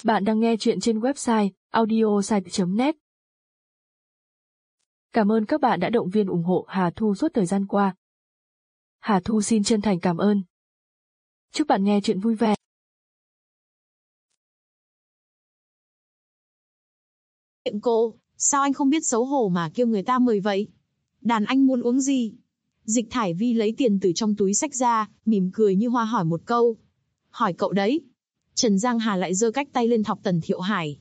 Bạn đang nghe chuyện trên website audiosite.net. Cảm ơn các bạn đã động viên ủng hộ Hà Thu suốt thời gian qua. Hà Thu xin chân thành cảm ơn. Chúc bạn nghe chuyện vui vẻ. Miệng cô, sao anh không biết xấu hổ mà kêu người ta mời vậy? Đàn anh muốn uống gì? Dịch Thải Vi lấy tiền từ trong túi xách ra, mỉm cười như hoa hỏi một câu. Hỏi cậu đấy. Trần Giang Hà lại giơ cách tay lên thọc Tần Thiệu Hải.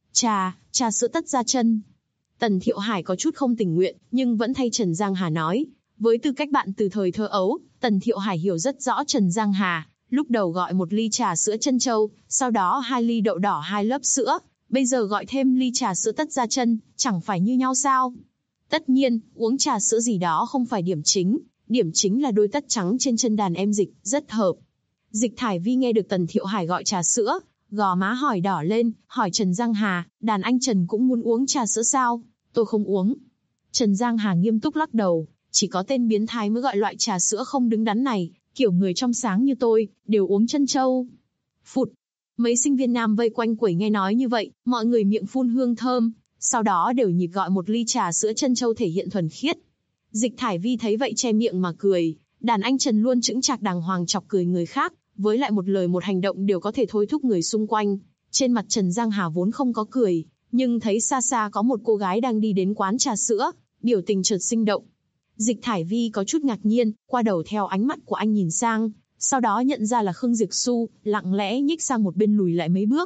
Trà sữa tất ra chân. Tần Thiệu Hải có chút không tình nguyện, nhưng vẫn thay Trần Giang Hà nói. Với tư cách bạn từ thời thơ ấu, Tần Thiệu Hải hiểu rất rõ Trần Giang Hà. Lúc đầu gọi một ly trà sữa chân châu, sau đó 2 ly đậu đỏ 2 lớp sữa. Bây giờ gọi thêm ly trà sữa tất ra chân, chẳng phải như nhau sao? Tất nhiên, uống trà sữa gì đó không phải điểm chính là đôi tất trắng trên chân đàn em Dịch, rất hợp. Dịch Thải Vi nghe được Tần Thiệu Hải gọi trà sữa, gò má hỏi đỏ lên, hỏi Trần Giang Hà, đàn anh Trần cũng muốn uống trà sữa sao? Tôi không uống. Trần Giang Hà nghiêm túc lắc đầu, chỉ có tên biến thái mới gọi loại trà sữa không đứng đắn này, kiểu người trong sáng như tôi, đều uống chân châu. Phụt. Mấy sinh viên nam vây quanh quẩy nghe nói như vậy, mọi người miệng phun hương thơm, sau đó đều nhịp gọi một ly trà sữa chân châu thể hiện thuần khiết. Dịch Thải Vi thấy vậy che miệng mà cười, đàn anh Trần luôn chững chạc đàng hoàng chọc cười người khác, với lại một lời một hành động đều có thể thôi thúc người xung quanh. Trên mặt Trần Giang Hà vốn không có cười, nhưng thấy xa xa có một cô gái đang đi đến quán trà sữa, biểu tình chợt sinh động. Dịch Thải Vi có chút ngạc nhiên, qua đầu theo ánh mắt của anh nhìn sang, sau đó nhận ra là Khương Diệp Xu, lặng lẽ nhích sang một bên lùi lại mấy bước.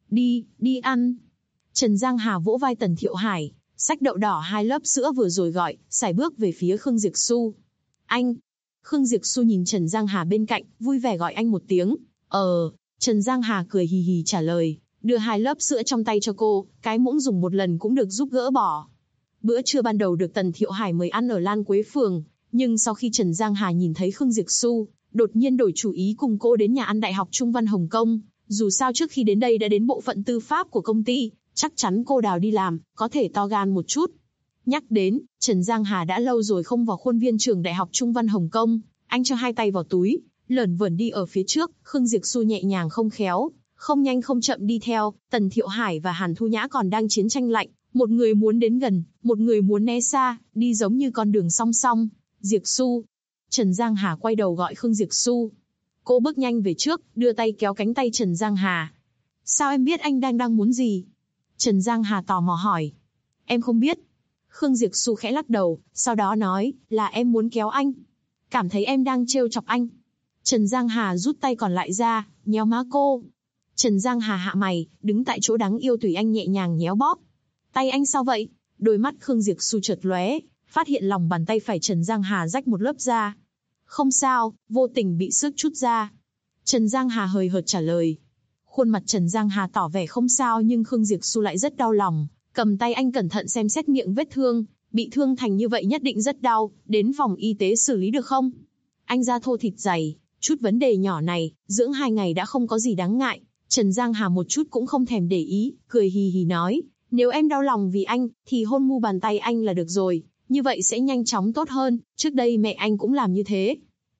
Đi ăn. Trần Giang Hà vỗ vai Tần Thiệu Hải, xách đậu đỏ 2 lớp sữa vừa rồi gọi, sải bước về phía Khương Diệp Xu. Anh. Khương Diệp Xu nhìn Trần Giang Hà bên cạnh, vui vẻ gọi anh một tiếng. Trần Giang Hà cười hì hì trả lời, đưa 2 lớp sữa trong tay cho cô, cái muỗng dùng một lần cũng được giúp gỡ bỏ. Bữa trưa ban đầu được Tần Thiệu Hải mời ăn ở Lan Quế Phường, nhưng sau khi Trần Giang Hà nhìn thấy Khương Diệp Xu, đột nhiên đổi chủ ý cùng cô đến nhà ăn Đại học Trung văn Hồng Kông. Dù sao trước khi đến đây đã đến bộ phận tư pháp của công ty, chắc chắn cô Đào đi làm, có thể to gan một chút. Nhắc đến, Trần Giang Hà đã lâu rồi không vào khuôn viên trường Đại học Trung văn Hồng Kông, anh cho 2 tay vào túi, lởn vởn đi ở phía trước, Khương Diệp Xu nhẹ nhàng không khéo, không nhanh không chậm đi theo, Tần Thiệu Hải và Hàn Thu Nhã còn đang chiến tranh lạnh, một người muốn đến gần, một người muốn né xa, đi giống như con đường song song. Diệp Xu. Trần Giang Hà quay đầu gọi Khương Diệp Xu. Cô bước nhanh về trước, đưa tay kéo cánh tay Trần Giang Hà. Sao em biết anh đang muốn gì? Trần Giang Hà tò mò hỏi. Em không biết. Khương Diệp Xu khẽ lắc đầu, sau đó nói, là em muốn kéo anh. Cảm thấy em đang trêu chọc anh. Trần Giang Hà rút tay còn lại ra, nhéo má cô. Trần Giang Hà hạ mày, đứng tại chỗ đáng yêu tùy anh nhẹ nhàng nhéo bóp. Tay anh sao vậy? Đôi mắt Khương Diệp Xu chợt lóe, phát hiện lòng bàn tay phải Trần Giang Hà rách một lớp da. Không sao, vô tình bị xước chút da. Trần Giang Hà hời hợt trả lời. Khuôn mặt Trần Giang Hà tỏ vẻ không sao nhưng Khương Diệp Xu lại rất đau lòng, cầm tay anh cẩn thận xem xét miệng vết thương, bị thương thành như vậy nhất định rất đau, đến phòng y tế xử lý được không? Anh da thô thịt dày, chút vấn đề nhỏ này, dưỡng 2 ngày đã không có gì đáng ngại. Trần Giang Hà một chút cũng không thèm để ý, cười hì hì nói, nếu em đau lòng vì anh, thì hôn mu bàn tay anh là được rồi, như vậy sẽ nhanh chóng tốt hơn, trước đây mẹ anh cũng làm như thế.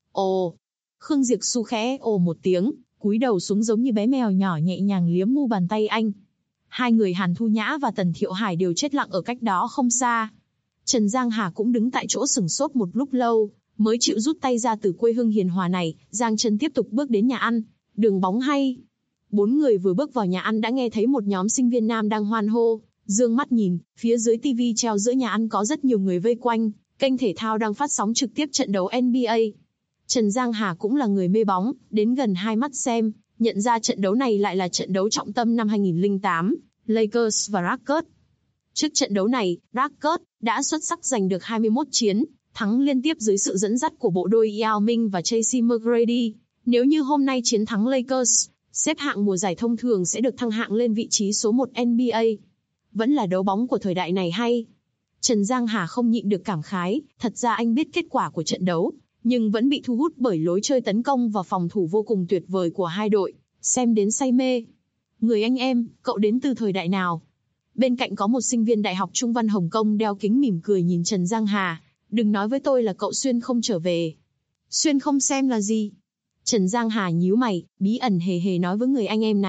Ồ. Khương Diệp Xu khẽ ồ một tiếng, cúi đầu xuống giống như bé mèo nhỏ nhẹ nhàng liếm mu bàn tay anh. Hai người Hàn Thu Nhã và Tần Thiệu Hải đều chết lặng ở cách đó không xa. Trần Giang Hà cũng đứng tại chỗ sửng sốt một lúc lâu, mới chịu rút tay ra từ quê hương hiền hòa này, giang chân tiếp tục bước đến nhà ăn. Đường bóng hay. 4 người vừa bước vào nhà ăn đã nghe thấy một nhóm sinh viên nam đang hoan hô, dương mắt nhìn, phía dưới tivi treo giữa nhà ăn có rất nhiều người vây quanh, kênh thể thao đang phát sóng trực tiếp trận đấu NBA. Trần Giang Hà cũng là người mê bóng, đến gần 2 mắt xem, nhận ra trận đấu này lại là trận đấu trọng tâm năm 2008, Lakers và Rockets. Trước trận đấu này, Rockets đã xuất sắc giành được 21 chiến, thắng liên tiếp dưới sự dẫn dắt của bộ đôi Yao Ming và Tracy McGrady. Nếu như hôm nay chiến thắng Lakers, xếp hạng mùa giải thông thường sẽ được thăng hạng lên vị trí số 1 NBA. Vẫn là đấu bóng của thời đại này hay. Trần Giang Hà không nhịn được cảm khái, thật ra anh biết kết quả của trận đấu, nhưng vẫn bị thu hút bởi lối chơi tấn công và phòng thủ vô cùng tuyệt vời của hai đội, xem đến say mê. Người anh em, cậu đến từ thời đại nào? Bên cạnh có một sinh viên Đại học Trung văn Hồng Kông đeo kính mỉm cười nhìn Trần Giang Hà, đừng nói với tôi là cậu xuyên không trở về. Xuyên không xem là gì? Trần Giang Hà nhíu mày, bí ẩn hề hề nói với người anh em này,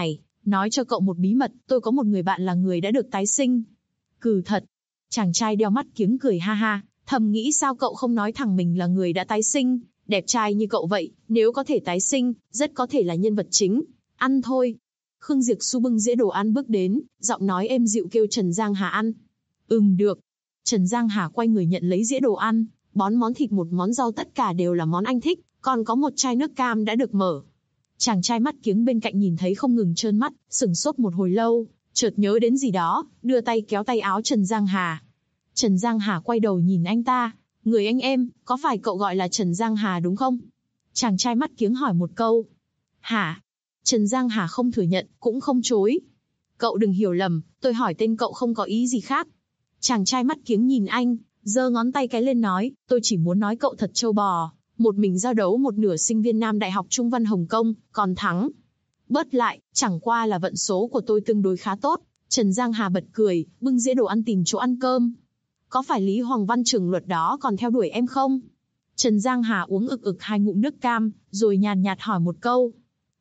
Nói cho cậu một bí mật, tôi có một người bạn là người đã được tái sinh. Cừ thật. Chàng trai đeo mắt kiếng cười ha ha, thầm nghĩ sao cậu không nói thẳng mình là người đã tái sinh, đẹp trai như cậu vậy, nếu có thể tái sinh, rất có thể là nhân vật chính. Ăn thôi. Khương Diệp Xu bưng dĩa đồ ăn bước đến, giọng nói êm dịu kêu Trần Giang Hà ăn. Được. Trần Giang Hà quay người nhận lấy dĩa đồ ăn, bón món thịt một món rau tất cả đều là món anh thích, còn có một chai nước cam đã được mở. Chàng trai mắt kiếng bên cạnh nhìn thấy không ngừng trơn mắt, sửng sốt một hồi lâu, chợt nhớ đến gì đó, đưa tay kéo tay áo Trần Giang Hà. Trần Giang Hà quay đầu nhìn anh ta, người anh em, có phải cậu gọi là Trần Giang Hà đúng không? Chàng trai mắt kiếng hỏi một câu. Hả? Trần Giang Hà không thừa nhận, cũng không chối. Cậu đừng hiểu lầm, tôi hỏi tên cậu không có ý gì khác. Chàng trai mắt kiếng nhìn anh, giơ ngón tay cái lên nói, tôi chỉ muốn nói cậu thật trâu bò, một mình giao đấu một nửa sinh viên Nam Đại học Trung văn Hồng Kông, còn thắng. Bớt lại, chẳng qua là vận số của tôi tương đối khá tốt. Trần Giang Hà bật cười, bưng dĩa đồ ăn tìm chỗ ăn cơm. Có phải Lý Hoàng Văn trưởng luật đó còn theo đuổi em không? Trần Giang Hà uống ực ực 2 ngụm nước cam, rồi nhàn nhạt hỏi một câu.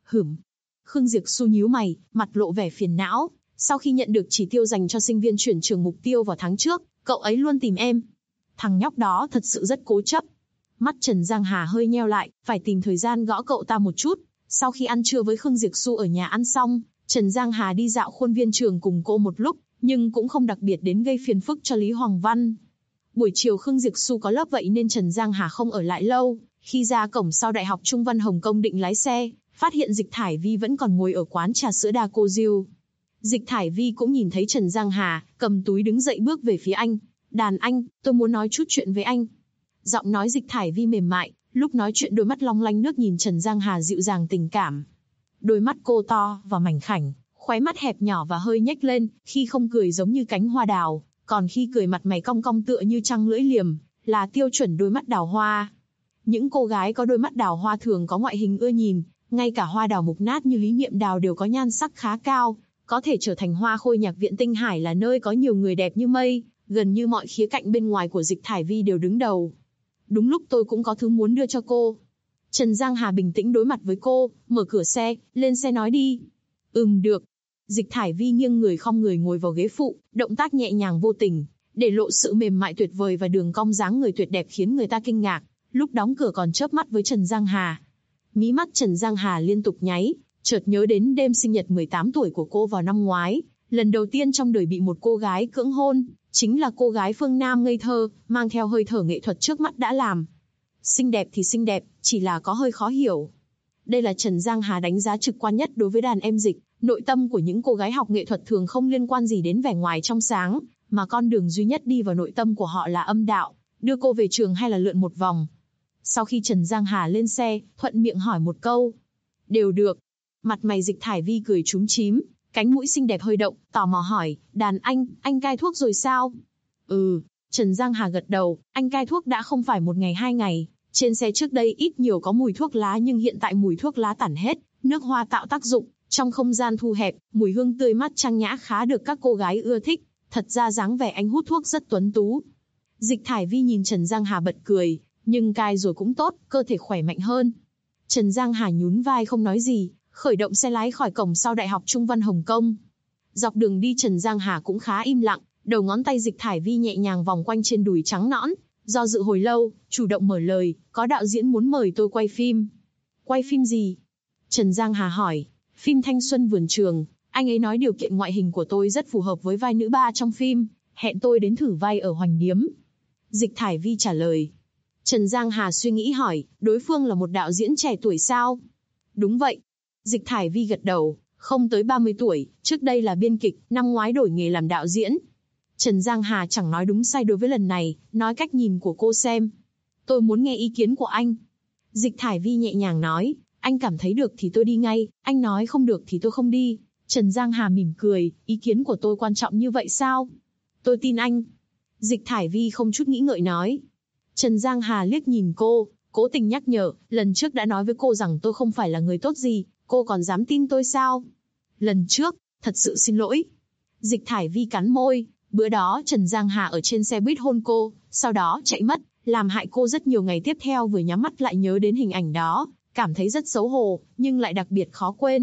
Khương Diệp Xu nhíu mày, mặt lộ vẻ phiền não. Sau khi nhận được chỉ tiêu dành cho sinh viên chuyển trường mục tiêu vào tháng trước, cậu ấy luôn tìm em. Thằng nhóc đó thật sự rất cố chấp. Mắt Trần Giang Hà hơi nheo lại, phải tìm thời gian gõ cậu ta một chút. Sau khi ăn trưa với Khương Diệp Xu ở nhà ăn xong, Trần Giang Hà đi dạo khuôn viên trường cùng cô một lúc, nhưng cũng không đặc biệt đến gây phiền phức cho Lý Hoàng Văn. Buổi chiều Khương Diệp Xu có lớp vậy nên Trần Giang Hà không ở lại lâu. Khi ra cổng sau Đại học Trung văn Hồng Kông định lái xe, phát hiện Dịch Thải Vi vẫn còn ngồi ở quán trà sữa Đa Cô Diêu. Dịch Thải Vi cũng nhìn thấy Trần Giang Hà, cầm túi đứng dậy bước về phía anh. Đàn anh, tôi muốn nói chút chuyện với anh. Giọng nói Dịch Thải Vi mềm mại, lúc nói chuyện đôi mắt long lanh nước nhìn Trần Giang Hà dịu dàng tình cảm. Đôi mắt cô to và mảnh khảnh, khóe mắt hẹp nhỏ và hơi nhếch lên, khi không cười giống như cánh hoa đào, còn khi cười mặt mày cong cong tựa như trăng lưỡi liềm, là tiêu chuẩn đôi mắt đào hoa. Những cô gái có đôi mắt đào hoa thường có ngoại hình ưa nhìn, ngay cả hoa đào mục nát như Lý Niệm Đào đều có nhan sắc khá cao, có thể trở thành hoa khôi nhạc viện Tinh Hải là nơi có nhiều người đẹp như mây, gần như mọi khía cạnh bên ngoài của Dịch Thải Vi đều đứng đầu. Đúng lúc tôi cũng có thứ muốn đưa cho cô. Trần Giang Hà bình tĩnh đối mặt với cô, mở cửa xe, lên xe nói đi. Được. Dịch Thải Vi nghiêng người khom người ngồi vào ghế phụ, động tác nhẹ nhàng vô tình, để lộ sự mềm mại tuyệt vời và đường cong dáng người tuyệt đẹp khiến người ta kinh ngạc. Lúc đóng cửa còn chớp mắt với Trần Giang Hà. Mí mắt Trần Giang Hà liên tục nháy, chợt nhớ đến đêm sinh nhật 18 tuổi của cô vào năm ngoái, lần đầu tiên trong đời bị một cô gái cưỡng hôn, chính là cô gái phương Nam ngây thơ, mang theo hơi thở nghệ thuật trước mắt đã làm. Xinh đẹp thì xinh đẹp, chỉ là có hơi khó hiểu. Đây là Trần Giang Hà đánh giá trực quan nhất đối với đàn em Dịch. Nội tâm của những cô gái học nghệ thuật thường không liên quan gì đến vẻ ngoài trong sáng, mà con đường duy nhất đi vào nội tâm của họ là âm đạo, đưa cô về trường hay là lượn một vòng. Sau khi Trần Giang Hà lên xe, thuận miệng hỏi một câu. Đều được. Mặt mày Dịch Thải Vi cười chúm chím, cánh mũi xinh đẹp hơi động, tò mò hỏi, đàn anh cai thuốc rồi sao? Trần Giang Hà gật đầu, anh cai thuốc đã không phải 1 ngày 2 ngày, trên xe trước đây ít nhiều có mùi thuốc lá nhưng hiện tại mùi thuốc lá tản hết, nước hoa tạo tác dụng, trong không gian thu hẹp, mùi hương tươi mát trang nhã khá được các cô gái ưa thích, thật ra dáng vẻ anh hút thuốc rất tuấn tú. Dịch Thải Vi nhìn Trần Giang Hà bật cười, nhưng cai rồi cũng tốt, cơ thể khỏe mạnh hơn. Trần Giang Hà nhún vai không nói gì, khởi động xe lái khỏi cổng sau Đại học Trung văn Hồng Kông. Dọc đường đi Trần Giang Hà cũng khá im lặng, đầu ngón tay Dịch Thải Vi nhẹ nhàng vòng quanh trên đùi trắng nõn, do dự hồi lâu, chủ động mở lời, có đạo diễn muốn mời tôi quay phim. Quay phim gì? Trần Giang Hà hỏi. Phim Thanh Xuân Vườn Trường, anh ấy nói điều kiện ngoại hình của tôi rất phù hợp với vai nữ ba trong phim, hẹn tôi đến thử vai ở Hoành Điếm. Dịch Thải Vi trả lời. Trần Giang Hà suy nghĩ hỏi, đối phương là một đạo diễn trẻ tuổi sao? Đúng vậy. Dịch Thải Vi gật đầu, không tới 30 tuổi, trước đây là biên kịch, năm ngoái đổi nghề làm đạo diễn. Trần Giang Hà chẳng nói đúng sai đối với lần này, nói cách nhìn của cô xem. Tôi muốn nghe ý kiến của anh. Dịch Thải Vi nhẹ nhàng nói, anh cảm thấy được thì tôi đi ngay, anh nói không được thì tôi không đi. Trần Giang Hà mỉm cười, ý kiến của tôi quan trọng như vậy sao? Tôi tin anh. Dịch Thải Vi không chút nghĩ ngợi nói. Trần Giang Hà liếc nhìn cô, cố tình nhắc nhở, lần trước đã nói với cô rằng tôi không phải là người tốt gì, cô còn dám tin tôi sao? Lần trước, thật sự xin lỗi. Dịch Thải Vi cắn môi, bữa đó Trần Giang Hà ở trên xe buýt hôn cô, sau đó chạy mất, làm hại cô rất nhiều ngày tiếp theo vừa nhắm mắt lại nhớ đến hình ảnh đó, cảm thấy rất xấu hổ, nhưng lại đặc biệt khó quên.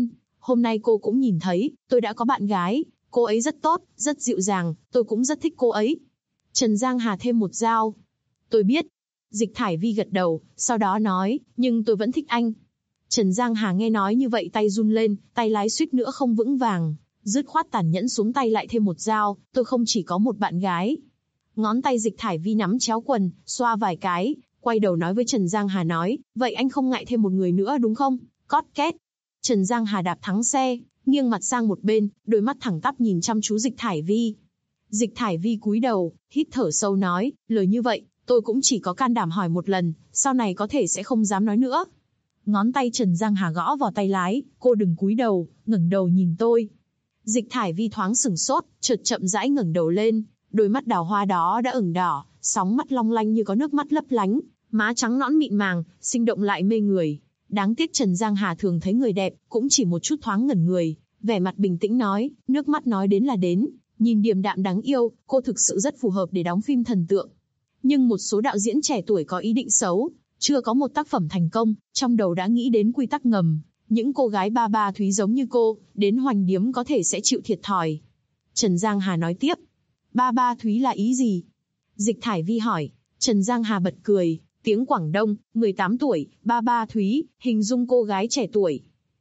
Hôm nay cô cũng nhìn thấy, tôi đã có bạn gái, cô ấy rất tốt, rất dịu dàng, tôi cũng rất thích cô ấy. Trần Giang Hà thêm một dao. Tôi biết. Dịch Thải Vi gật đầu, sau đó nói, nhưng tôi vẫn thích anh. Trần Giang Hà nghe nói như vậy tay run lên, tay lái suýt nữa không vững vàng, dứt khoát tàn nhẫn xuống tay lại thêm một dao, tôi không chỉ có một bạn gái. Ngón tay Dịch Thải Vi nắm chéo quần, xoa vài cái, quay đầu nói với Trần Giang Hà nói, vậy anh không ngại thêm một người nữa đúng không? Cót két. Trần Giang Hà đạp thắng xe, nghiêng mặt sang một bên, đôi mắt thẳng tắp nhìn chăm chú Dịch Thải Vi. Dịch Thải Vi cúi đầu, hít thở sâu nói, lời như vậy, tôi cũng chỉ có can đảm hỏi một lần, sau này có thể sẽ không dám nói nữa. Ngón tay Trần Giang Hà gõ vào tay lái, cô đừng cúi đầu, ngẩng đầu nhìn tôi. Dịch Thải Vi thoáng sửng sốt, chợt chậm rãi ngẩng đầu lên, đôi mắt đào hoa đó đã ửng đỏ, sóng mắt long lanh như có nước mắt lấp lánh, má trắng nõn mịn màng, sinh động lại mê người. Đáng tiếc Trần Giang Hà thường thấy người đẹp, cũng chỉ một chút thoáng ngẩn người, vẻ mặt bình tĩnh nói, nước mắt nói đến là đến, nhìn điềm đạm đáng yêu, cô thực sự rất phù hợp để đóng phim thần tượng. Nhưng một số đạo diễn trẻ tuổi có ý định xấu, chưa có một tác phẩm thành công, trong đầu đã nghĩ đến quy tắc ngầm, những cô gái ba ba thúy giống như cô, đến hoành điếm có thể sẽ chịu thiệt thòi. Trần Giang Hà nói tiếp, ba ba thúy là ý gì? Dịch Thải Vi hỏi. Trần Giang Hà bật cười, tiếng Quảng Đông, 18 tuổi, ba ba thúy, hình dung cô gái trẻ tuổi.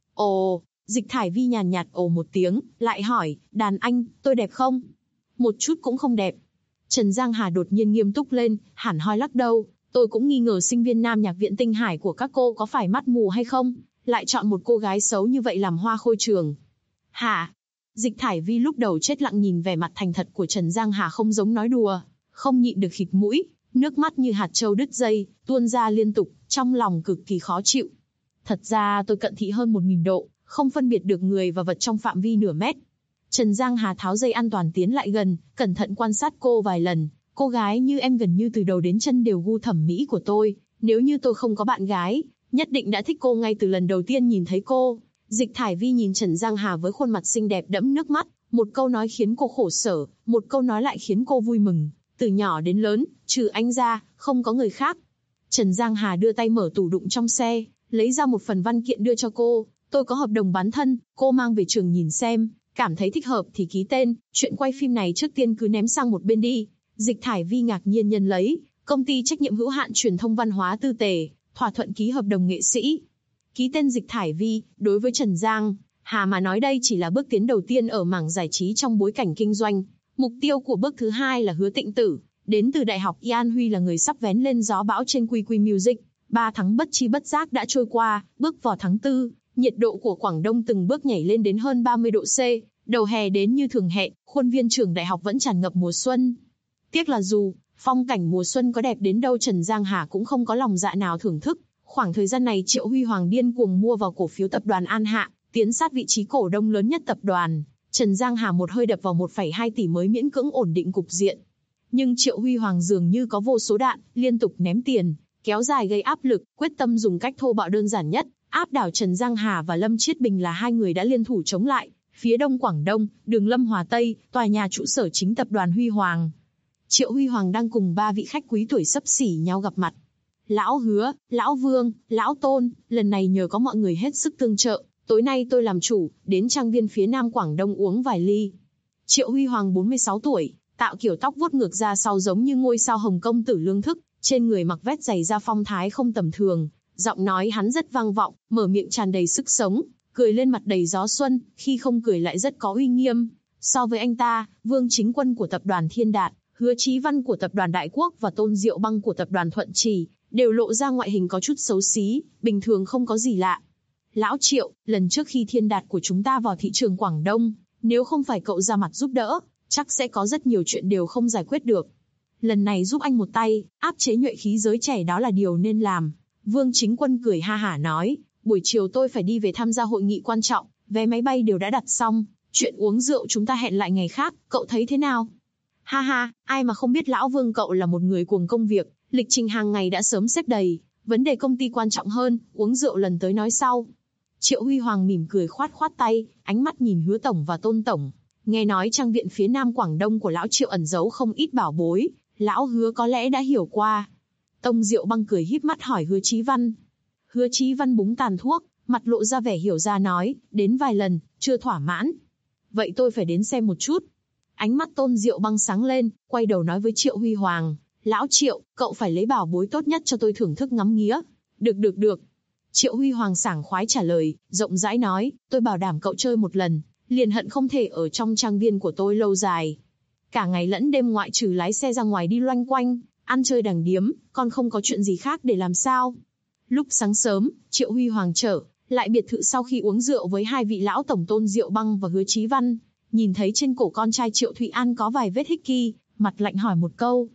Ồ, Dịch Thải Vi nhàn nhạt ồ một tiếng, lại hỏi, đàn anh, tôi đẹp không? Một chút cũng không đẹp. Trần Giang Hà đột nhiên nghiêm túc lên, hẳn hoi lắc đầu, tôi cũng nghi ngờ sinh viên Nam Nhạc viện Tinh Hải của các cô có phải mắt mù hay không, lại chọn một cô gái xấu như vậy làm hoa khôi trường. Hả? Dịch Thải Vi lúc đầu chết lặng nhìn vẻ mặt thành thật của Trần Giang Hà không giống nói đùa, không nhịn được khịt mũi, nước mắt như hạt châu đứt dây, tuôn ra liên tục, trong lòng cực kỳ khó chịu. Thật ra tôi cận thị hơn 1000 độ, không phân biệt được người và vật trong phạm vi nửa mét. Trần Giang Hà tháo dây an toàn tiến lại gần, cẩn thận quan sát cô vài lần. Cô gái như em gần như từ đầu đến chân đều gu thẩm mỹ của tôi. Nếu như tôi không có bạn gái, nhất định đã thích cô ngay từ lần đầu tiên nhìn thấy cô. Dịch Thải Vi nhìn Trần Giang Hà với khuôn mặt xinh đẹp đẫm nước mắt. Một câu nói khiến cô khổ sở, một câu nói lại khiến cô vui mừng. Từ nhỏ đến lớn, trừ anh ra, không có người khác. Trần Giang Hà đưa tay mở tủ đựng trong xe, lấy ra một phần văn kiện đưa cho cô. Tôi có hợp đồng bán thân, cô mang về trường nhìn xem. Cảm thấy thích hợp thì ký tên, chuyện quay phim này trước tiên cứ ném sang một bên đi. Dịch Thải Vi ngạc nhiên nhận lấy, công ty trách nhiệm hữu hạn truyền thông văn hóa Tư Tề, thỏa thuận ký hợp đồng nghệ sĩ. Ký tên Dịch Thải Vi, đối với Trần Giang Hà mà nói đây chỉ là bước tiến đầu tiên ở mảng giải trí trong bối cảnh kinh doanh. Mục tiêu của bước thứ hai là Hứa Tịnh Tử, đến từ Đại học Yan Huy là người sắp vén lên gió bão trên QQ Music. 3 tháng bất chi bất giác đã trôi qua, bước vào tháng 4. Nhiệt độ của Quảng Đông từng bước nhảy lên đến hơn 30 độ C, đầu hè đến như thường hẹn, khuôn viên trường đại học vẫn tràn ngập mùa xuân. Tiếc là dù phong cảnh mùa xuân có đẹp đến đâu Trần Giang Hà cũng không có lòng dạ nào thưởng thức. Khoảng thời gian này Triệu Huy Hoàng điên cuồng mua vào cổ phiếu tập đoàn An Hạ, tiến sát vị trí cổ đông lớn nhất tập đoàn. Trần Giang Hà một hơi đập vào 1,2 tỷ mới miễn cưỡng ổn định cục diện. Nhưng Triệu Huy Hoàng dường như có vô số đạn, liên tục ném tiền, kéo dài gây áp lực, quyết tâm dùng cách thô bạo đơn giản nhất. Áp đảo Trần Giang Hà và Lâm Chiết Bình là hai người đã liên thủ chống lại. Phía đông Quảng Đông, đường Lâm Hòa Tây, tòa nhà trụ sở chính tập đoàn Huy Hoàng. Triệu Huy Hoàng đang cùng 3 vị khách quý tuổi xấp xỉ nhau gặp mặt. Lão Hứa, Lão Vương, Lão Tôn, lần này nhờ có mọi người hết sức tương trợ. Tối nay tôi làm chủ, đến trang viên phía nam Quảng Đông uống vài ly. Triệu Huy Hoàng 46 tuổi, tạo kiểu tóc vuốt ngược ra sau giống như ngôi sao Hồng Công Tử Lương Thức, trên người mặc vest giày da phong thái không tầm thường. Giọng nói hắn rất vang vọng, mở miệng tràn đầy sức sống, cười lên mặt đầy gió xuân, khi không cười lại rất có uy nghiêm. So với anh ta, Vương Chính Quân của tập đoàn Thiên Đạt, Hứa Chí Văn của tập đoàn Đại Quốc và Tôn Diệu Băng của tập đoàn Thuận Trì, đều lộ ra ngoại hình có chút xấu xí, bình thường không có gì lạ. Lão Triệu, lần trước khi Thiên Đạt của chúng ta vào thị trường Quảng Đông, nếu không phải cậu ra mặt giúp đỡ, chắc sẽ có rất nhiều chuyện đều không giải quyết được. Lần này giúp anh một tay, áp chế nhuệ khí giới trẻ đó là điều nên làm. Vương Chính Quân cười ha hả nói, buổi chiều tôi phải đi về tham gia hội nghị quan trọng, vé máy bay đều đã đặt xong, chuyện uống rượu chúng ta hẹn lại ngày khác, cậu thấy thế nào? Ha ha, ai mà không biết lão Vương cậu là một người cuồng công việc, lịch trình hàng ngày đã sớm xếp đầy, vấn đề công ty quan trọng hơn, uống rượu lần tới nói sau. Triệu Huy Hoàng mỉm cười khoát khoát tay, ánh mắt nhìn Hứa Tổng và Tôn Tổng. Nghe nói trang viện phía nam Quảng Đông của lão Triệu ẩn giấu không ít bảo bối, lão Hứa có lẽ đã hiểu qua. Tông Diệu Băng cười híp mắt hỏi Hứa Chí Văn. Hứa Chí Văn búng tàn thuốc, mặt lộ ra vẻ hiểu ra nói, đến vài lần, chưa thỏa mãn. Vậy tôi phải đến xem một chút. Ánh mắt Tôn Diệu Băng sáng lên, quay đầu nói với Triệu Huy Hoàng, Lão Triệu, cậu phải lấy bảo bối tốt nhất cho tôi thưởng thức ngắm nghía. Được. Triệu Huy Hoàng sảng khoái trả lời, rộng rãi nói, tôi bảo đảm cậu chơi một lần, liền hận không thể ở trong trang viên của tôi lâu dài. Cả ngày lẫn đêm ngoại trừ lái xe ra ngoài đi loanh quanh, ăn chơi đàng điếm, còn không có chuyện gì khác để làm sao. Lúc sáng sớm, Triệu Huy Hoàng trở lại biệt thự sau khi uống rượu với hai vị lão tổng Tôn Diệu Băng và Hứa Chí Văn, nhìn thấy trên cổ con trai Triệu Thụy An có vài vết hickey, mặt lạnh hỏi một câu.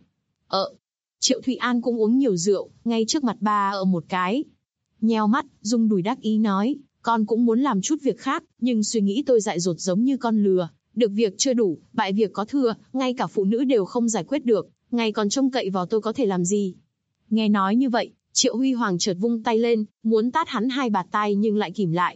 Triệu Thụy An cũng uống nhiều rượu, ngay trước mặt ba một cái. Nheo mắt, rung đùi đắc ý nói, con cũng muốn làm chút việc khác, nhưng suy nghĩ tôi dại dột giống như con lừa. Được việc chưa đủ, bại việc có thừa, ngay cả phụ nữ đều không giải quyết được, ngày còn trông cậy vào tôi có thể làm gì. Nghe nói như vậy, Triệu Huy Hoàng chợt vung tay lên, muốn tát hắn hai bạt tay nhưng lại kìm lại.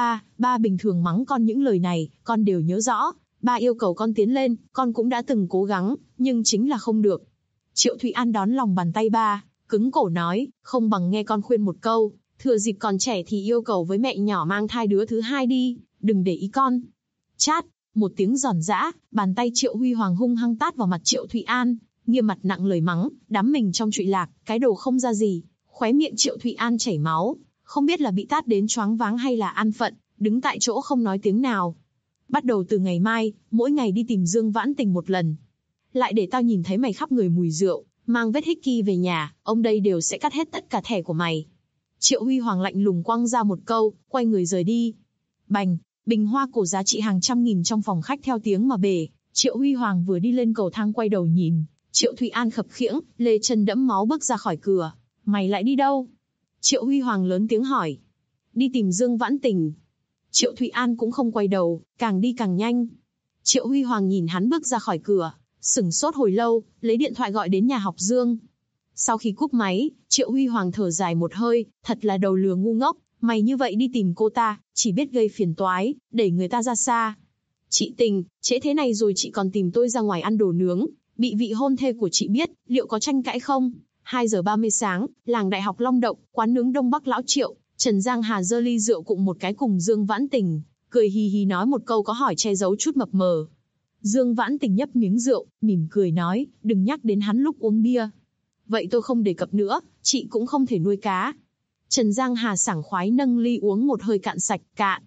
Ba bình thường mắng con những lời này, con đều nhớ rõ. Ba yêu cầu con tiến lên, con cũng đã từng cố gắng, nhưng chính là không được. Triệu Thụy An đón lòng bàn tay ba, cứng cổ nói, không bằng nghe con khuyên một câu, thừa dịp còn trẻ thì yêu cầu với mẹ nhỏ mang thai đứa thứ hai đi, đừng để ý con. Chát, một tiếng giòn giã, bàn tay Triệu Huy Hoàng hung hăng tát vào mặt Triệu Thụy An, nghiêm mặt nặng lời mắng, đắm mình trong trụy lạc, cái đồ không ra gì. Khóe miệng Triệu Thụy An chảy máu, không biết là bị tát đến choáng váng hay là an phận, đứng tại chỗ không nói tiếng nào. Bắt đầu từ ngày mai, mỗi ngày đi tìm Dương Vãn Tình một lần. Lại để tao nhìn thấy mày khắp người mùi rượu, mang vết hickey về nhà, ông đây đều sẽ cắt hết tất cả thẻ của mày. Triệu Huy Hoàng lạnh lùng quăng ra một câu, quay người rời đi. Bành, bình hoa cổ giá trị hàng trăm nghìn trong phòng khách theo tiếng mà bể. Triệu Huy Hoàng vừa đi lên cầu thang quay đầu nhìn, Triệu Thụy An khập khiễng, lê chân đẫm máu bước ra khỏi cửa. Mày lại đi đâu? Triệu Huy Hoàng lớn tiếng hỏi. Đi tìm Dương Vãn Tình. Triệu Thụy An cũng không quay đầu, càng đi càng nhanh. Triệu Huy Hoàng nhìn hắn bước ra khỏi cửa, sửng sốt hồi lâu, lấy điện thoại gọi đến nhà học Dương. Sau khi cúp máy, Triệu Huy Hoàng thở dài một hơi, thật là đầu lừa ngu ngốc, mày như vậy đi tìm cô ta, chỉ biết gây phiền toái, đẩy người ta ra xa. Chị Tình, trễ thế này rồi chị còn tìm tôi ra ngoài ăn đồ nướng, bị vị hôn thê của chị biết, liệu có tranh cãi không? 2 giờ 30 sáng, làng Đại học Long Động, quán nướng Đông Bắc Lão Triệu, Trần Giang Hà giơ ly rượu cùng một cái cùng Dương Vãn Tình, cười hì hì nói một câu có hỏi che giấu chút mập mờ. Dương Vãn Tình nhấp miếng rượu, mỉm cười nói, đừng nhắc đến hắn lúc uống bia. Vậy tôi không đề cập nữa, chị cũng không thể nuôi cá. Trần Giang Hà sảng khoái nâng ly uống một hơi cạn sạch,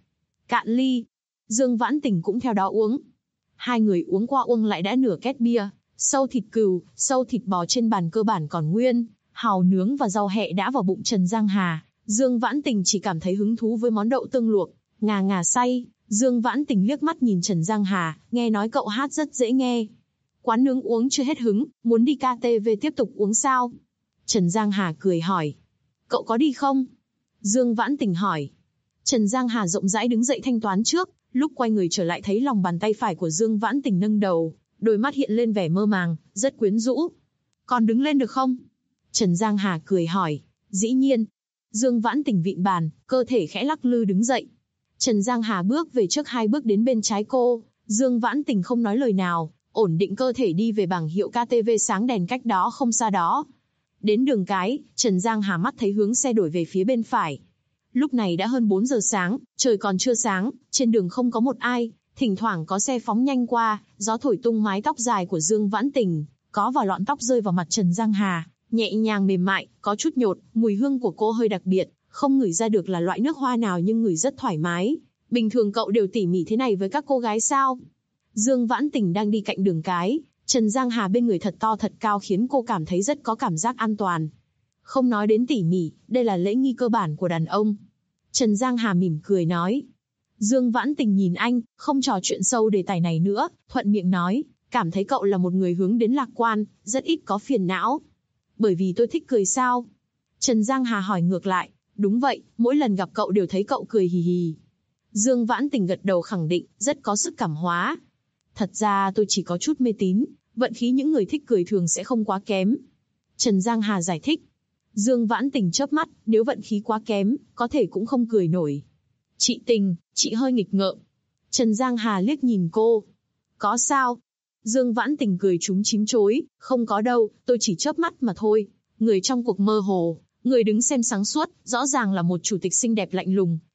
cạn ly. Dương Vãn Tình cũng theo đó uống. Hai người uống qua uống lại đã nửa két bia, sâu thịt cừu, sâu thịt bò trên bàn cơ bản còn nguyên, hàu nướng và rau hẹ đã vào bụng Trần Giang Hà. Dương Vãn Tình chỉ cảm thấy hứng thú với món đậu tương luộc, ngà say. Dương Vãn Tình liếc mắt nhìn Trần Giang Hà, nghe nói cậu hát rất dễ nghe. Quán nướng uống chưa hết hứng, muốn đi KTV tiếp tục uống sao? Trần Giang Hà cười hỏi. Cậu có đi không? Dương Vãn Tình hỏi. Trần Giang Hà rộng rãi đứng dậy thanh toán trước, lúc quay người trở lại thấy lòng bàn tay phải của Dương Vãn Tình nâng đầu, đôi mắt hiện lên vẻ mơ màng, rất quyến rũ. Còn đứng lên được không? Trần Giang Hà cười hỏi. Dĩ nhiên. Dương Vãn Tình vịn bàn, cơ thể khẽ lắc lư đứng dậy. Trần Giang Hà bước về trước 2 bước đến bên trái cô, Dương Vãn Tình không nói lời nào, ổn định cơ thể đi về bảng hiệu KTV sáng đèn cách đó không xa đó. Đến đường cái, Trần Giang Hà mắt thấy hướng xe đổi về phía bên phải. Lúc này đã hơn 4 giờ sáng, trời còn chưa sáng, trên đường không có một ai, thỉnh thoảng có xe phóng nhanh qua, gió thổi tung mái tóc dài của Dương Vãn Tình, có vài lọn tóc rơi vào mặt Trần Giang Hà, nhẹ nhàng mềm mại, có chút nhột, mùi hương của cô hơi đặc biệt, không ngửi ra được là loại nước hoa nào nhưng ngửi rất thoải mái. Bình thường cậu đều tỉ mỉ thế này với các cô gái sao? Dương Vãn Tình đang đi cạnh đường cái, Trần Giang Hà bên người thật to thật cao khiến cô cảm thấy rất có cảm giác an toàn. Không nói đến tỉ mỉ, đây là lễ nghi cơ bản của đàn ông. Trần Giang Hà mỉm cười nói. Dương Vãn Tình nhìn anh, không trò chuyện sâu đề tài này nữa, thuận miệng nói, cảm thấy cậu là một người hướng đến lạc quan, rất ít có phiền não. Bởi vì tôi thích cười sao? Trần Giang Hà hỏi ngược lại. Đúng vậy, mỗi lần gặp cậu đều thấy cậu cười hì hì. Dương Vãn Tình gật đầu khẳng định, rất có sức cảm hóa. Thật ra tôi chỉ có chút mê tín, vận khí những người thích cười thường sẽ không quá kém. Trần Giang Hà giải thích. Dương Vãn Tình chớp mắt, nếu vận khí quá kém, có thể cũng không cười nổi. Chị Tình, chị hơi nghịch ngợm. Trần Giang Hà liếc nhìn cô. Có sao? Dương Vãn Tình cười trúng chím chối, không có đâu, tôi chỉ chớp mắt mà thôi. Người trong cuộc mơ hồ, người đứng xem sáng suốt, rõ ràng là một chủ tịch xinh đẹp lạnh lùng,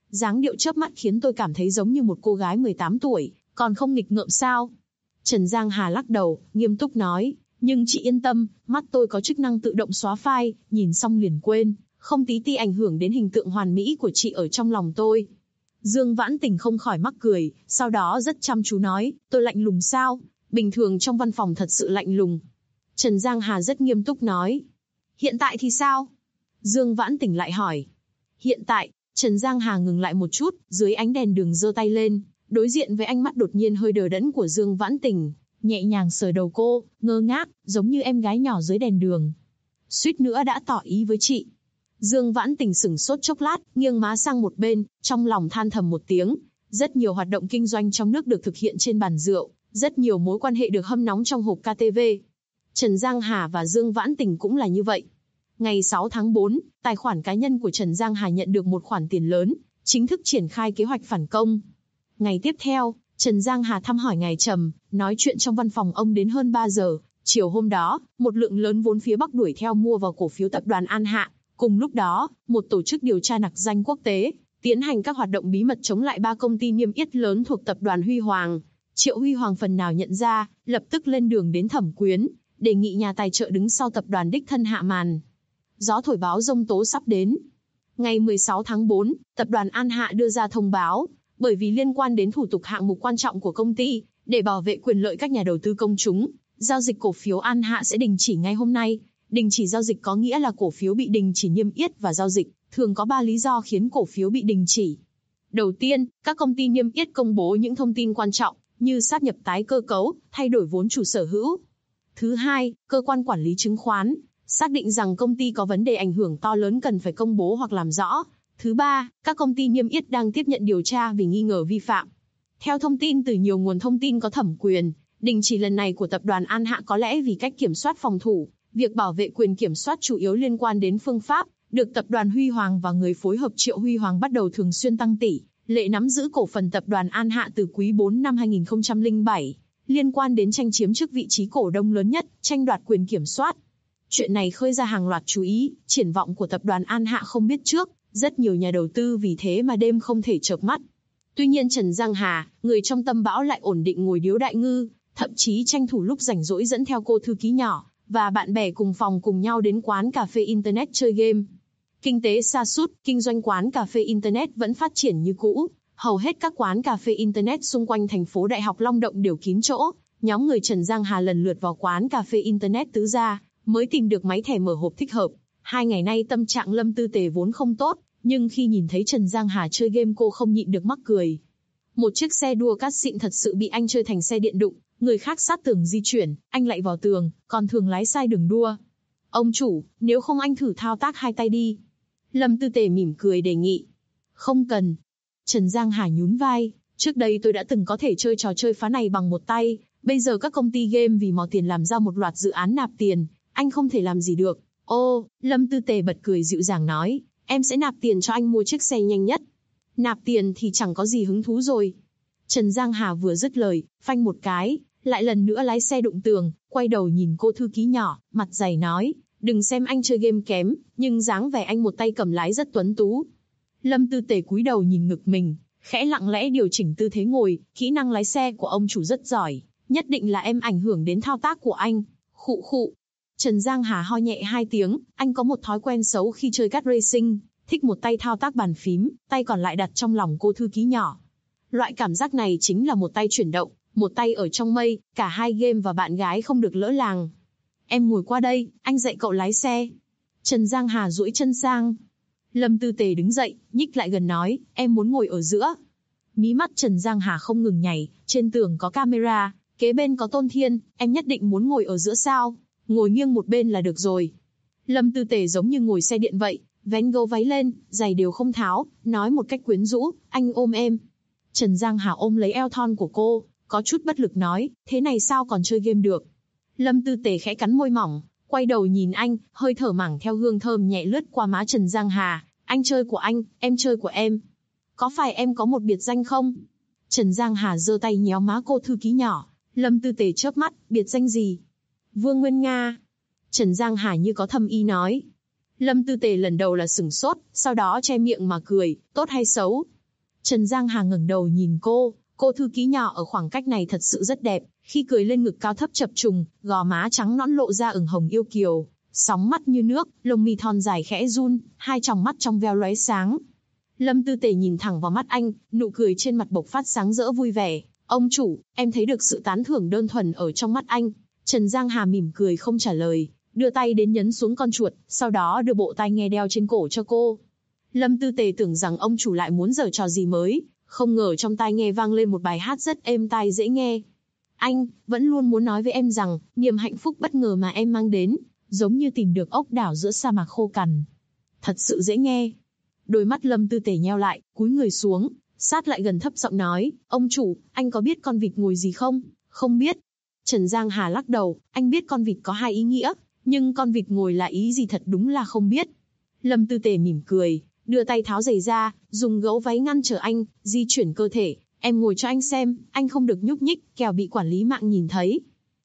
Dáng điệu chớp mắt khiến tôi cảm thấy giống như một cô gái 18 tuổi, còn không nghịch ngợm sao? Trần Giang Hà lắc đầu, nghiêm túc nói, nhưng chị yên tâm, mắt tôi có chức năng tự động xóa file, nhìn xong liền quên, không tí ti ảnh hưởng đến hình tượng hoàn mỹ của chị ở trong lòng tôi. Dương Vãn Tình không khỏi mắc cười, sau đó rất chăm chú nói, tôi lạnh lùng sao? Bình thường trong văn phòng thật sự lạnh lùng. Trần Giang Hà rất nghiêm túc nói. Hiện tại thì sao? Dương Vãn Tình lại hỏi. Hiện tại, Trần Giang Hà ngừng lại một chút, dưới ánh đèn đường giơ tay lên, đối diện với ánh mắt đột nhiên hơi đờ đẫn của Dương Vãn Tình, nhẹ nhàng sờ đầu cô, ngơ ngác, giống như em gái nhỏ dưới đèn đường. Suýt nữa đã tỏ ý với chị. Dương Vãn Tình sửng sốt chốc lát, nghiêng má sang một bên, trong lòng than thầm một tiếng. Rất nhiều hoạt động kinh doanh trong nước được thực hiện trên bàn rượu, rất nhiều mối quan hệ được hâm nóng trong hộp KTV. Trần Giang Hà và Dương Vãn Tình cũng là như vậy. Ngày 6 tháng 4, tài khoản cá nhân của Trần Giang Hà nhận được một khoản tiền lớn, chính thức triển khai kế hoạch phản công. Ngày tiếp theo, Trần Giang Hà thăm hỏi ngài Trầm, nói chuyện trong văn phòng ông đến hơn 3 giờ. Chiều hôm đó, một lượng lớn vốn phía Bắc đuổi theo mua vào cổ phiếu tập đoàn An Hạ. Cùng lúc đó, một tổ chức điều tra nặc danh quốc tế, tiến hành các hoạt động bí mật chống lại 3 công ty niêm yết lớn thuộc tập đoàn Huy Hoàng. Triệu Huy Hoàng phần nào nhận ra, lập tức lên đường đến Thẩm Quyến, đề nghị nhà tài trợ đứng sau tập đoàn đích thân hạ màn. Gió thổi báo giông tố sắp đến. Ngày 16 tháng 4, tập đoàn An Hạ đưa ra thông báo, bởi vì liên quan đến thủ tục hạng mục quan trọng của công ty, để bảo vệ quyền lợi các nhà đầu tư công chúng, giao dịch cổ phiếu An Hạ sẽ đình chỉ ngay hôm nay. Đình chỉ giao dịch có nghĩa là cổ phiếu bị đình chỉ niêm yết và giao dịch, thường có 3 lý do khiến cổ phiếu bị đình chỉ. Đầu tiên, các công ty niêm yết công bố những thông tin quan trọng, như sáp nhập tái cơ cấu, thay đổi vốn chủ sở hữu. Thứ hai, cơ quan quản lý chứng khoán xác định rằng công ty có vấn đề ảnh hưởng to lớn cần phải công bố hoặc làm rõ. Thứ ba, các công ty niêm yết đang tiếp nhận điều tra vì nghi ngờ vi phạm. Theo thông tin từ nhiều nguồn thông tin có thẩm quyền, đình chỉ lần này của tập đoàn An Hạ có lẽ vì cách kiểm soát phòng thủ, việc bảo vệ quyền kiểm soát chủ yếu liên quan đến phương pháp, được tập đoàn Huy Hoàng và người phối hợp Triệu Huy Hoàng bắt đầu thường xuyên tăng tỷ lệ nắm giữ cổ phần tập đoàn An Hạ từ quý 4 năm 2007, liên quan đến tranh chiếm chức vị trí cổ đông lớn nhất, tranh đoạt quyền kiểm soát. Chuyện này khơi ra hàng loạt chú ý, triển vọng của tập đoàn An Hạ không biết trước, rất nhiều nhà đầu tư vì thế mà đêm không thể chợp mắt. Tuy nhiên Trần Giang Hà, người trong tâm bão lại ổn định ngồi điếu đại ngư, thậm chí tranh thủ lúc rảnh rỗi dẫn theo cô thư ký nhỏ và bạn bè cùng phòng cùng nhau đến quán cà phê Internet chơi game. Kinh tế sa sút, kinh doanh quán cà phê Internet vẫn phát triển như cũ. Hầu hết các quán cà phê Internet xung quanh thành phố Đại học Long Động đều kín chỗ. Nhóm người Trần Giang Hà lần lượt vào quán cà phê Internet tứ gia, mới tìm được máy thẻ mở hộp thích hợp. 2 ngày nay tâm trạng Lâm Tư Tề vốn không tốt, nhưng khi nhìn thấy Trần Giang Hà chơi game cô không nhịn được mắc cười. Một chiếc xe đua cát xịn thật sự bị anh chơi thành xe điện đụng, người khác sát tường di chuyển, anh lại vào tường, còn thường lái sai đường đua. Ông chủ, nếu không anh thử thao tác 2 tay đi. Lâm Tư Tề mỉm cười đề nghị. Không cần. Trần Giang Hà nhún vai, trước đây tôi đã từng có thể chơi trò chơi phá này bằng 1 tay, bây giờ các công ty game vì mò tiền làm ra một loạt dự án nạp tiền, anh không thể làm gì được. Ô, Lâm Tư Tề bật cười dịu dàng nói, em sẽ nạp tiền cho anh mua chiếc xe nhanh nhất. Nạp tiền thì chẳng có gì hứng thú rồi. Trần Giang Hà vừa dứt lời, phanh một cái, lại lần nữa lái xe đụng tường, quay đầu nhìn cô thư ký nhỏ, mặt dày nói, đừng xem anh chơi game kém, nhưng dáng vẻ anh một tay cầm lái rất tuấn tú. Lâm Tư Tề cúi đầu nhìn ngực mình, khẽ lặng lẽ điều chỉnh tư thế ngồi, kỹ năng lái xe của ông chủ rất giỏi, nhất định là em ảnh hưởng đến thao tác của anh. Khụ khụ. Trần Giang Hà ho nhẹ 2 tiếng, anh có một thói quen xấu khi chơi kart racing, thích một tay thao tác bàn phím, tay còn lại đặt trong lòng cô thư ký nhỏ. Loại cảm giác này chính là một tay chuyển động, một tay ở trong mây, cả hai game và bạn gái không được lỡ làng. Em ngồi qua đây, anh dạy cậu lái xe. Trần Giang Hà duỗi chân sang. Lâm Tư Tề đứng dậy, nhích lại gần nói, em muốn ngồi ở giữa. Mí mắt Trần Giang Hà không ngừng nhảy, trên tường có camera, kế bên có Tôn Thiên, em nhất định muốn ngồi ở giữa sao? Ngồi nghiêng một bên là được rồi. Lâm Tư Tề giống như ngồi xe điện vậy, vén gấu váy lên, giày đều không tháo, nói một cách quyến rũ, anh ôm em. Trần Giang Hà ôm lấy eo thon của cô, có chút bất lực nói, thế này sao còn chơi game được. Lâm Tư Tề khẽ cắn môi mỏng, quay đầu nhìn anh, hơi thở mảng theo hương thơm nhẹ lướt qua má Trần Giang Hà, anh chơi của anh, em chơi của em. Có phải em có một biệt danh không? Trần Giang Hà giơ tay nhéo má cô thư ký nhỏ, Lâm Tư Tề chớp mắt, biệt danh gì? Vương Nguyên Nga. Trần Giang Hà như có thâm ý nói. Lâm Tư Tề lần đầu là sửng sốt, sau đó che miệng mà cười, tốt hay xấu? Trần Giang Hà ngẩng đầu nhìn cô thư ký nhỏ ở khoảng cách này thật sự rất đẹp, khi cười lên ngực cao thấp chập trùng, gò má trắng nõn lộ ra ửng hồng yêu kiều, sóng mắt như nước, lông mi thon dài khẽ run, hai tròng mắt trong veo lóe sáng. Lâm Tư Tề nhìn thẳng vào mắt anh, nụ cười trên mặt bộc phát sáng rỡ vui vẻ. Ông chủ, em thấy được sự tán thưởng đơn thuần ở trong mắt anh. Trần Giang Hà mỉm cười không trả lời, đưa tay đến nhấn xuống con chuột, sau đó đưa bộ tai nghe đeo trên cổ cho cô. Lâm Tư Tề tưởng rằng ông chủ lại muốn giở trò gì mới, không ngờ trong tai nghe vang lên một bài hát rất êm tai dễ nghe. Anh vẫn luôn muốn nói với em rằng, niềm hạnh phúc bất ngờ mà em mang đến, giống như tìm được ốc đảo giữa sa mạc khô cằn. Thật sự dễ nghe. Đôi mắt Lâm Tư Tề nheo lại, cúi người xuống, sát lại gần thấp giọng nói, ông chủ, anh có biết con vịt ngồi gì không? Không biết. Trần Giang Hà lắc đầu, anh biết con vịt có hai ý nghĩa, nhưng con vịt ngồi là ý gì thật đúng là không biết. Lâm Tư Tề mỉm cười, đưa tay tháo giày ra, dùng gấu váy ngăn trở anh, di chuyển cơ thể, em ngồi cho anh xem, anh không được nhúc nhích, kẻo bị quản lý mạng nhìn thấy.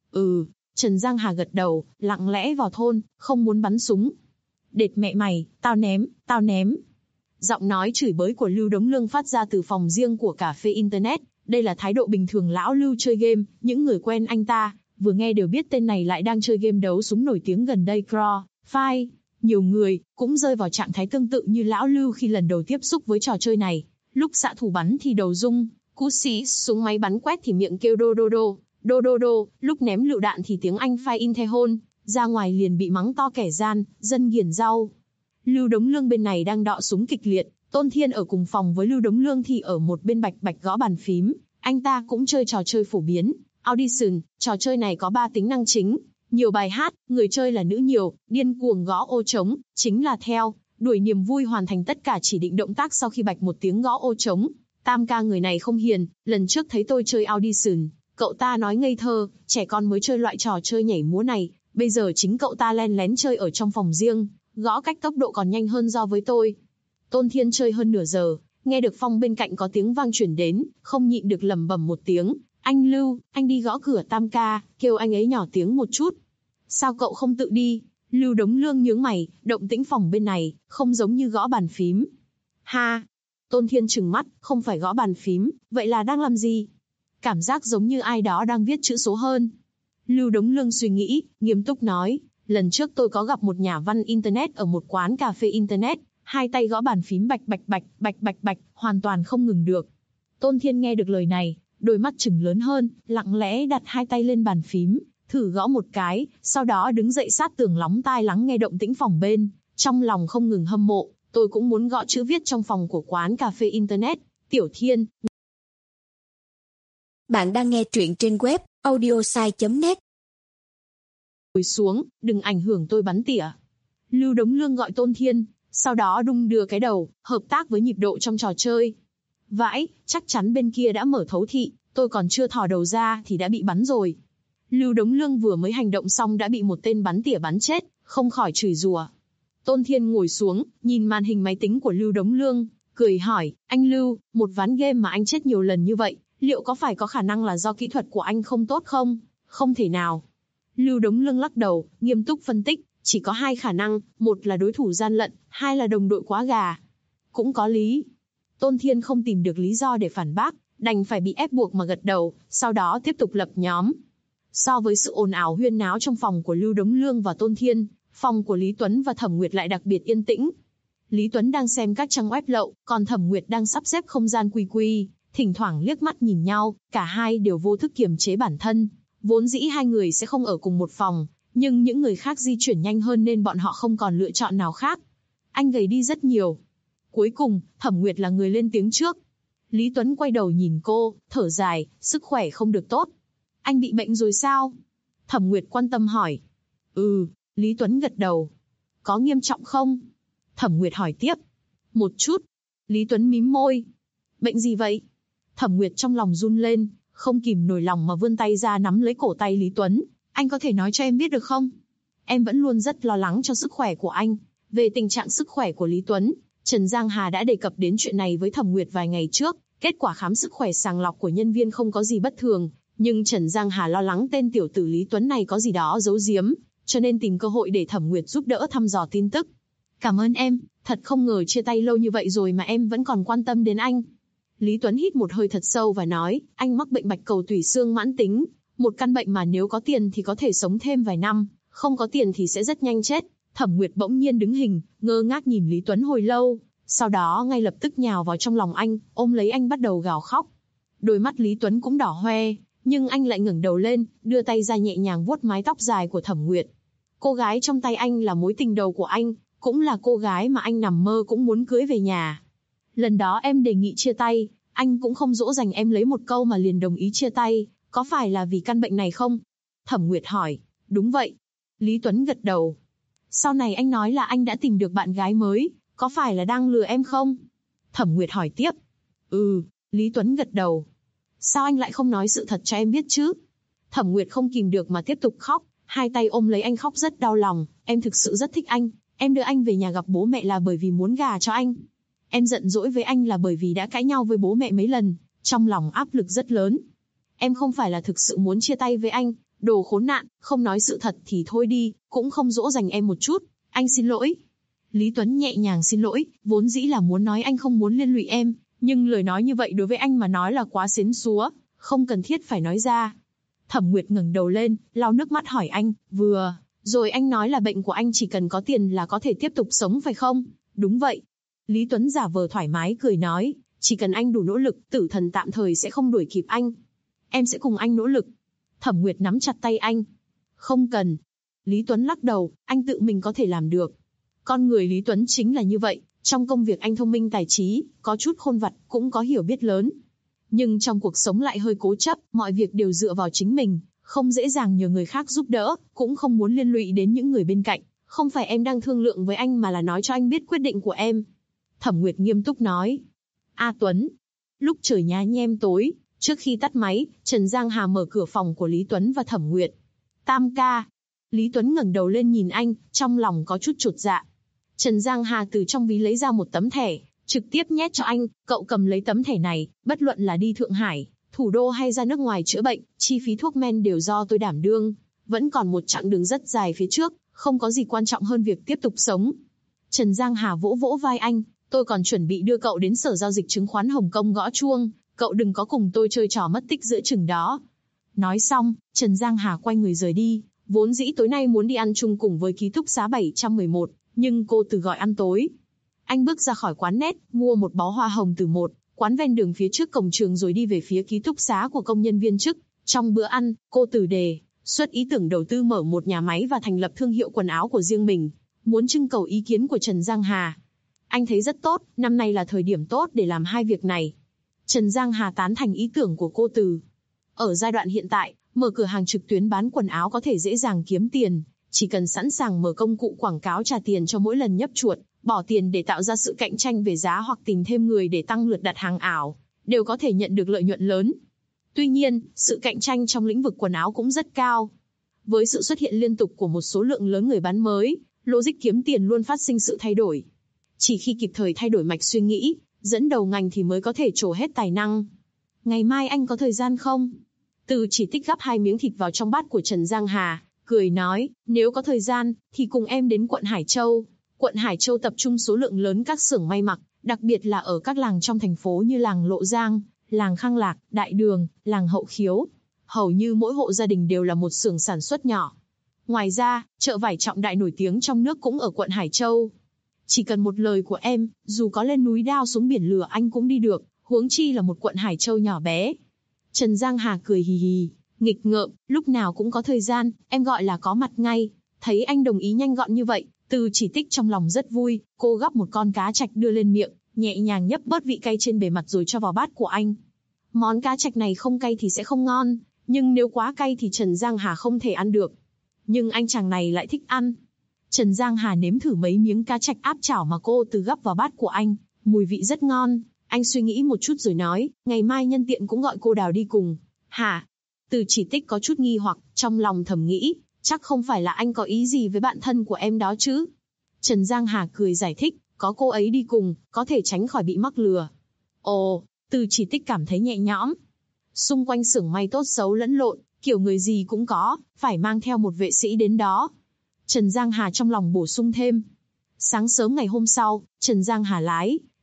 Trần Giang Hà gật đầu, lặng lẽ vào thôn, không muốn bắn súng. Đệt mẹ mày, tao ném. Giọng nói chửi bới của Lưu Đống Lương phát ra từ phòng riêng của cà phê Internet. Đây là thái độ bình thường lão Lưu chơi game, những người quen anh ta, vừa nghe đều biết tên này lại đang chơi game đấu súng nổi tiếng gần đây Crossfire. Nhiều người cũng rơi vào trạng thái tương tự như lão Lưu khi lần đầu tiếp xúc với trò chơi này. Lúc xạ thủ bắn thì đầu rung, cú xí súng máy bắn quét thì miệng kêu đô đô đô, đô đô đô, lúc ném lựu đạn thì tiếng Anh phai in the hole, ra ngoài liền bị mắng to kẻ gian, dân nghiền rau. Lưu Đống Lương bên này đang đọ súng kịch liệt, Tôn Thiên ở cùng phòng với Lưu Đống Lương thì ở một bên bạch bạch gõ bàn phím, anh ta cũng chơi trò chơi phổ biến, Audition, trò chơi này có 3 tính năng chính, nhiều bài hát, người chơi là nữ nhiều, điên cuồng gõ ô trống, chính là theo, đuổi niềm vui hoàn thành tất cả chỉ định động tác sau khi bạch một tiếng gõ ô trống. Tam ca người này không hiền, lần trước thấy tôi chơi Audition, cậu ta nói ngây thơ, trẻ con mới chơi loại trò chơi nhảy múa này, bây giờ chính cậu ta len lén chơi ở trong phòng riêng, gõ cách tốc độ còn nhanh hơn so với tôi. Tôn Thiên chơi hơn nửa giờ, nghe được phòng bên cạnh có tiếng vang chuyển đến, không nhịn được lẩm bẩm một tiếng, anh Lưu, anh đi gõ cửa Tam ca, kêu anh ấy nhỏ tiếng một chút. Sao cậu không tự đi? Lưu Đống Lương nhướng mày, động tĩnh phòng bên này, không giống như gõ bàn phím. Ha! Tôn Thiên trừng mắt, không phải gõ bàn phím, vậy là đang làm gì? Cảm giác giống như ai đó đang viết chữ số hơn. Lưu Đống Lương suy nghĩ, nghiêm túc nói, lần trước tôi có gặp một nhà văn Internet ở một quán cà phê Internet, hai tay gõ bàn phím bạch bạch bạch, bạch bạch bạch, hoàn toàn không ngừng được. Tôn Thiên nghe được lời này, đôi mắt trừng lớn hơn, lặng lẽ đặt hai tay lên bàn phím, thử gõ một cái, sau đó đứng dậy sát tường lóng tai lắng nghe động tĩnh phòng bên, trong lòng không ngừng hâm mộ, tôi cũng muốn gõ chữ viết trong phòng của quán cà phê Internet, Tiểu Thiên. Bạn đang nghe truyện trên web audiosai.net. Ngồi xuống, đừng ảnh hưởng tôi bắn tỉa. Lưu Đống Lương gọi Tôn Thiên, sau đó đung đưa cái đầu, hợp tác với nhịp độ trong trò chơi. Vãi, chắc chắn bên kia đã mở thấu thị, tôi còn chưa thò đầu ra thì đã bị bắn rồi. Lưu Đống Lương vừa mới hành động xong đã bị một tên bắn tỉa bắn chết, không khỏi chửi rủa. Tôn Thiên ngồi xuống, nhìn màn hình máy tính của Lưu Đống Lương, cười hỏi, anh Lưu, một ván game mà anh chết nhiều lần như vậy, liệu có phải có khả năng là do kỹ thuật của anh không tốt không? Không thể nào. Lưu Đống Lương lắc đầu, nghiêm túc phân tích, chỉ có 2 khả năng, một là đối thủ gian lận, 2 là đồng đội quá gà. Cũng có lý. Tôn Thiên không tìm được lý do để phản bác, đành phải bị ép buộc mà gật đầu, sau đó tiếp tục lập nhóm. So với sự ồn ào huyên náo trong phòng của Lưu Đống Lương và Tôn Thiên, phòng của Lý Tuấn và Thẩm Nguyệt lại đặc biệt yên tĩnh. Lý Tuấn đang xem các trang web lậu, còn Thẩm Nguyệt đang sắp xếp không gian quy quy, thỉnh thoảng liếc mắt nhìn nhau, cả hai đều vô thức kiềm chế bản thân. Vốn dĩ hai người sẽ không ở cùng một phòng, nhưng những người khác di chuyển nhanh hơn nên bọn họ không còn lựa chọn nào khác. Anh gầy đi rất nhiều. Cuối cùng, Thẩm Nguyệt là người lên tiếng trước. Lý Tuấn quay đầu nhìn cô, thở dài, sức khỏe không được tốt. Anh bị bệnh rồi sao? Thẩm Nguyệt quan tâm hỏi. Lý Tuấn gật đầu. Có nghiêm trọng không? Thẩm Nguyệt hỏi tiếp. Một chút. Lý Tuấn mím môi. Bệnh gì vậy? Thẩm Nguyệt trong lòng run lên, không kìm nổi lòng mà vươn tay ra nắm lấy cổ tay Lý Tuấn. Anh có thể nói cho em biết được không? Em vẫn luôn rất lo lắng cho sức khỏe của anh. Về tình trạng sức khỏe của Lý Tuấn, Trần Giang Hà đã đề cập đến chuyện này với Thẩm Nguyệt vài ngày trước. Kết quả khám sức khỏe sàng lọc của nhân viên không có gì bất thường, nhưng Trần Giang Hà lo lắng tên tiểu tử Lý Tuấn này có gì đó giấu giếm, cho nên tìm cơ hội để Thẩm Nguyệt giúp đỡ thăm dò tin tức. Cảm ơn em, thật không ngờ chia tay lâu như vậy rồi mà em vẫn còn quan tâm đến anh. Lý Tuấn hít một hơi thật sâu và nói, anh mắc bệnh bạch cầu tủy xương mãn tính, một căn bệnh mà nếu có tiền thì có thể sống thêm vài năm, không có tiền thì sẽ rất nhanh chết. Thẩm Nguyệt bỗng nhiên đứng hình, ngơ ngác nhìn Lý Tuấn hồi lâu, sau đó ngay lập tức nhào vào trong lòng anh, ôm lấy anh bắt đầu gào khóc. Đôi mắt Lý Tuấn cũng đỏ hoe, nhưng anh lại ngẩng đầu lên, đưa tay ra nhẹ nhàng vuốt mái tóc dài của Thẩm Nguyệt. Cô gái trong tay anh là mối tình đầu của anh, cũng là cô gái mà anh nằm mơ cũng muốn cưới về nhà. Lần đó em đề nghị chia tay, anh cũng không dỗ dành em lấy một câu mà liền đồng ý chia tay, có phải là vì căn bệnh này không? Thẩm Nguyệt hỏi. Đúng vậy. Lý Tuấn gật đầu. Sau này anh nói là anh đã tìm được bạn gái mới, có phải là đang lừa em không? Thẩm Nguyệt hỏi tiếp. Lý Tuấn gật đầu. Sao anh lại không nói sự thật cho em biết chứ? Thẩm Nguyệt không kìm được mà tiếp tục khóc, hai tay ôm lấy anh khóc rất đau lòng. Em thực sự rất thích anh, em đưa anh về nhà gặp bố mẹ là bởi vì muốn gả cho anh. Em giận dỗi với anh là bởi vì đã cãi nhau với bố mẹ mấy lần, trong lòng áp lực rất lớn. Em không phải là thực sự muốn chia tay với anh, đồ khốn nạn, không nói sự thật thì thôi đi, cũng không dỗ dành em một chút, anh xin lỗi. Lý Tuấn nhẹ nhàng xin lỗi, vốn dĩ là muốn nói anh không muốn liên lụy em, nhưng lời nói như vậy đối với anh mà nói là quá xến xúa, không cần thiết phải nói ra. Thẩm Nguyệt ngẩng đầu lên, lau nước mắt hỏi anh, vừa rồi anh nói là bệnh của anh chỉ cần có tiền là có thể tiếp tục sống phải không? Đúng vậy. Lý Tuấn giả vờ thoải mái cười nói, chỉ cần anh đủ nỗ lực, tử thần tạm thời sẽ không đuổi kịp anh. Em sẽ cùng anh nỗ lực. Thẩm Nguyệt nắm chặt tay anh. Không cần. Lý Tuấn lắc đầu, anh tự mình có thể làm được. Con người Lý Tuấn chính là như vậy, trong công việc anh thông minh tài trí, có chút khôn vặt, cũng có hiểu biết lớn. Nhưng trong cuộc sống lại hơi cố chấp, mọi việc đều dựa vào chính mình, không dễ dàng nhờ người khác giúp đỡ, cũng không muốn liên lụy đến những người bên cạnh. Không phải em đang thương lượng với anh mà là nói cho anh biết quyết định của em. Thẩm Nguyệt nghiêm túc nói. A Tuấn. Lúc trời nhá nhem tối, trước khi tắt máy, Trần Giang Hà mở cửa phòng của Lý Tuấn và Thẩm Nguyệt. Tam ca. Lý Tuấn ngẩng đầu lên nhìn anh, trong lòng có chút chột dạ. Trần Giang Hà từ trong ví lấy ra một tấm thẻ, trực tiếp nhét cho anh, cậu cầm lấy tấm thẻ này, bất luận là đi Thượng Hải, thủ đô hay ra nước ngoài chữa bệnh, chi phí thuốc men đều do tôi đảm đương. Vẫn còn một chặng đường rất dài phía trước, không có gì quan trọng hơn việc tiếp tục sống. Trần Giang Hà vỗ vỗ vai anh, tôi còn chuẩn bị đưa cậu đến sở giao dịch chứng khoán Hồng Kông gõ chuông, cậu đừng có cùng tôi chơi trò mất tích giữa chừng đó. Nói xong, Trần Giang Hà quay người rời đi, vốn dĩ tối nay muốn đi ăn chung cùng với ký túc xá 711, nhưng cô Từ gọi ăn tối. Anh bước ra khỏi quán net, mua một bó hoa hồng từ một quán ven đường phía trước cổng trường rồi đi về phía ký túc xá của công nhân viên chức. Trong bữa ăn, cô Từ đề xuất ý tưởng đầu tư mở một nhà máy và thành lập thương hiệu quần áo của riêng mình, muốn trưng cầu ý kiến của Trần Giang Hà. Anh thấy rất tốt, năm nay là thời điểm tốt để làm hai việc này. Trần Giang Hà tán thành ý tưởng của cô Từ. Ở giai đoạn hiện tại, mở cửa hàng trực tuyến bán quần áo có thể dễ dàng kiếm tiền, chỉ cần sẵn sàng mở công cụ quảng cáo trả tiền cho mỗi lần nhấp chuột, bỏ tiền để tạo ra sự cạnh tranh về giá hoặc tìm thêm người để tăng lượt đặt hàng ảo, đều có thể nhận được lợi nhuận lớn. Tuy nhiên, sự cạnh tranh trong lĩnh vực quần áo cũng rất cao. Với sự xuất hiện liên tục của một số lượng lớn người bán mới, logic kiếm tiền luôn phát sinh sự thay đổi. Chỉ khi kịp thời thay đổi mạch suy nghĩ, dẫn đầu ngành thì mới có thể trổ hết tài năng. Ngày mai anh có thời gian không? Từ chỉ tích gắp 2 miếng thịt vào trong bát của Trần Giang Hà, cười nói, nếu có thời gian, thì cùng em đến quận Hải Châu. Quận Hải Châu tập trung số lượng lớn các xưởng may mặc, đặc biệt là ở các làng trong thành phố như làng Lộ Giang, làng Khang Lạc, Đại Đường, làng Hậu Khiếu. Hầu như mỗi hộ gia đình đều là một xưởng sản xuất nhỏ. Ngoài ra, chợ vải Trọng Đại nổi tiếng trong nước cũng ở quận Hải Châu. Chỉ cần một lời của em, dù có lên núi đao xuống biển lửa anh cũng đi được, huống chi là một quận Hải Châu nhỏ bé. Trần Giang Hà cười hì hì, nghịch ngợm, lúc nào cũng có thời gian, em gọi là có mặt ngay. Thấy anh đồng ý nhanh gọn như vậy, Từ chỉ tích trong lòng rất vui, cô gắp một con cá trạch đưa lên miệng, nhẹ nhàng nhấp bớt vị cay trên bề mặt rồi cho vào bát của anh. Món cá trạch này không cay thì sẽ không ngon, nhưng nếu quá cay thì Trần Giang Hà không thể ăn được. Nhưng anh chàng này lại thích ăn. Trần Giang Hà nếm thử mấy miếng cá trạch áp chảo mà cô Từ gắp vào bát của anh, mùi vị rất ngon. Anh suy nghĩ một chút rồi nói, ngày mai nhân tiện cũng gọi cô Đào đi cùng. Hả? Từ chỉ tích có chút nghi hoặc, trong lòng thầm nghĩ, chắc không phải là anh có ý gì với bạn thân của em đó chứ. Trần Giang Hà cười giải thích, có cô ấy đi cùng, có thể tránh khỏi bị mắc lừa. Ồ, Từ chỉ tích cảm thấy nhẹ nhõm. Xung quanh xưởng may tốt xấu lẫn lộn, kiểu người gì cũng có, phải mang theo một vệ sĩ đến đó. Trần Giang Hà trong lòng bổ sung thêm. Sáng sớm ngày hôm sau, Trần Giang Hà lái